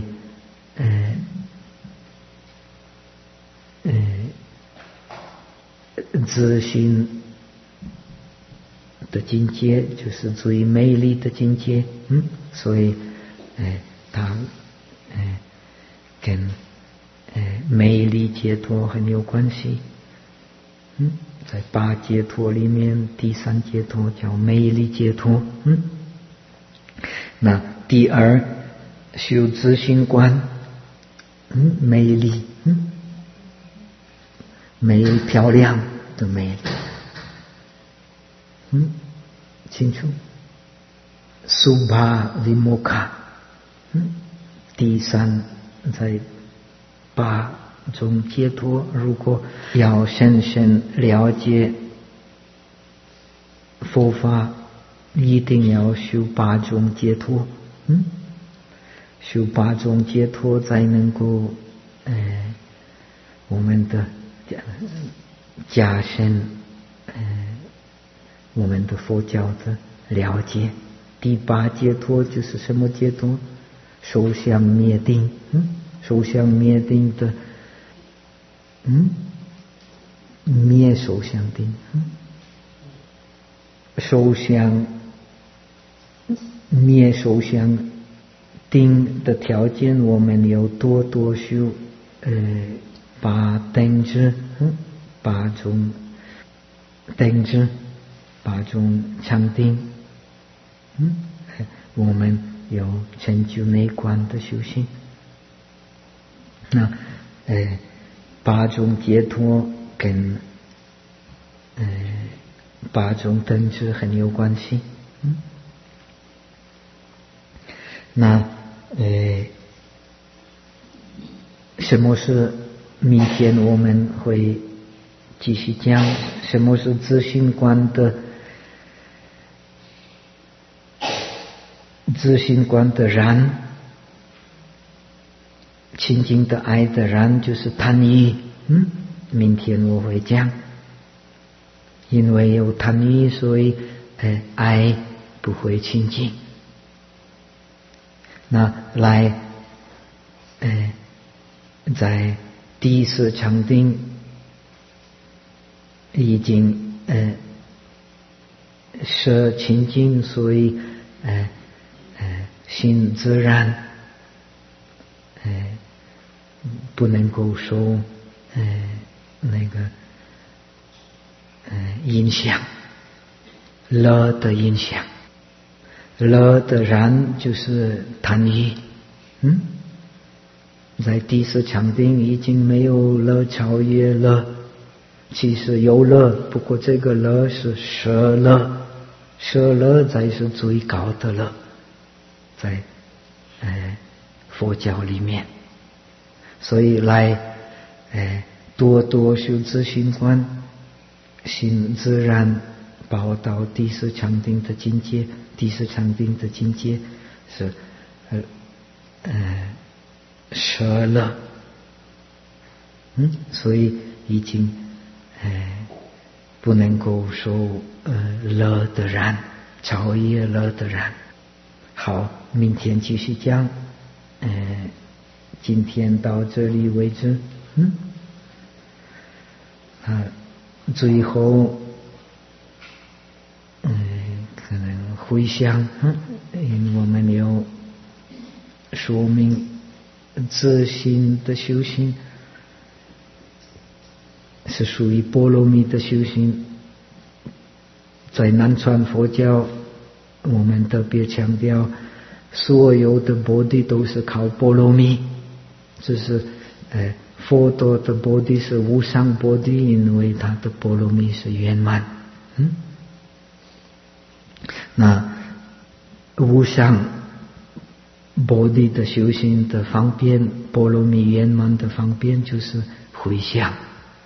自性的境界就是最美丽的境界，所以它跟美丽解脱很有关系。在八解脱里面，第三解脱叫美丽解脱。那第二，修自性观，美丽，美漂亮的美丽，清楚。Subha Vimokkha， 第三，在八种解脱，如果要深深了解佛法，一定要修八种解脱。修八种解脱才能够我们的加深我们的佛教的了解。第八解脱就是什么解脱？受想灭定。受想灭定的灭受想定。受想灭受想定的条件，我们要多多修八等持，八种等持，八种禅定。我们有成就内观的修行。那八种解脱跟八种等持很有关系。那什么是明天我们会继续讲什么是自信观的然，清净的爱的然就是贪欲。明天我会讲，因为有贪欲，所以爱不会清净。那来在第四禅定已经舍清净，所以心自然不能够受那个影响，乐的影响。乐的然就是贪欲。在第四禅定已经没有乐超越乐，其实有乐，不过这个乐是舍乐，舍乐才是最高的乐，在佛教里面。所以来多多修自信观，心自然报到第四禅定的境界。第四禅定的境界是舍乐。所以已经不能够受乐的然，超越乐的然。好，明天继续讲。今天到这里为止。最后可能回想，因为我们有说明自信的修行是属于波罗蜜的修行。在南传佛教，我们特别强调所有的菩提都是靠波罗蜜，只是佛陀的菩提是无上菩提，因为他的波罗蜜是圆满。那无上菩提的修行的方便，波罗蜜圆满的方便就是回向，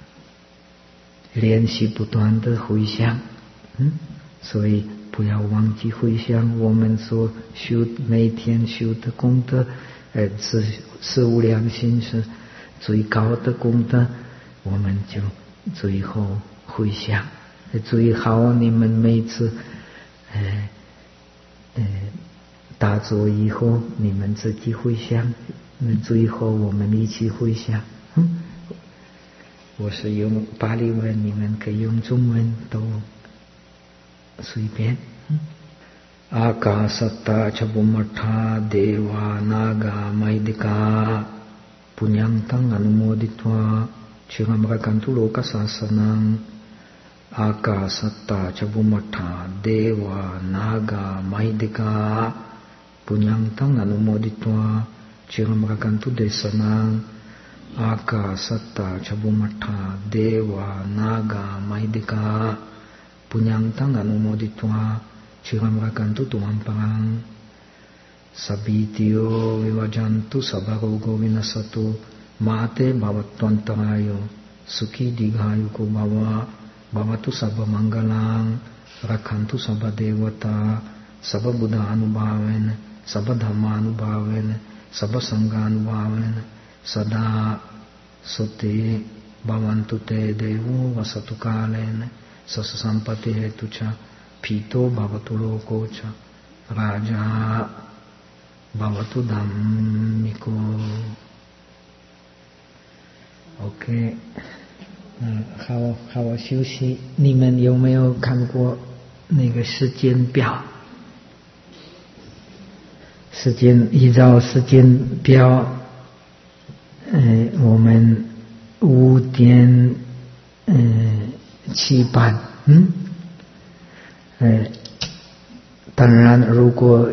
练习不断的回向。所以不要忘记回向。我们所修每天修的功德，自无量心是最高的功德，我们就最后回向。最好你们每次打坐以后，你们自己回向，最后我们一起回向。我是用巴利文，你们可以用中文，都随便。阿嘎萨达恰布玛塔đề哇那嘎麦迪嘎punyantang anumoditva chiramrakantu loka sasanang akasatta chabumatha deva naga mahidika punyantang anumoditva chiramrakantu desanang akasatta chabumatha deva naga mahidika punyantang anumoditva chiramrakantu tumamparang Sabitiyo vivajantu sabharogo vinasatu mate bhavatvantayo sukhi digayuko bhavatu sabha mangalang rakhantu sabha devata sabha buddha anubhaven sabha dhamma anubhaven sabha sangha anubhaven sada sute bhavantu te devu vasatu kalena sasa sampati hetucha pito bhavatu lokocha raja bhavatu dhammiko。 OK， 好，我休息。你们有没有看过那个时间表？依照时间表，我们5点7班，当然如果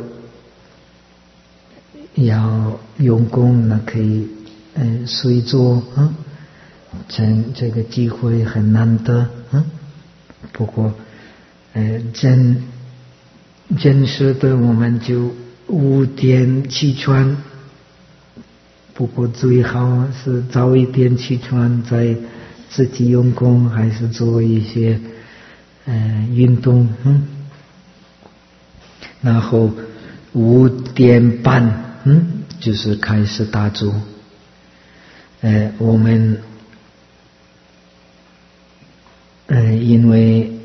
要用功，那可以随做这个机会很难得，不过真实的我们就5点起床，不过最好是早一点起床，再自己用功，还是做一些运动，然后5点半就是开始打坐。我们因为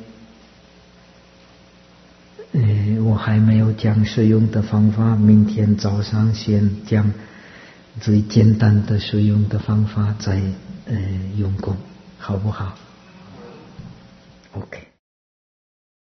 我还没有讲使用的方法，明天早上先讲最简单的使用的方法，再用功，好不好？ OK。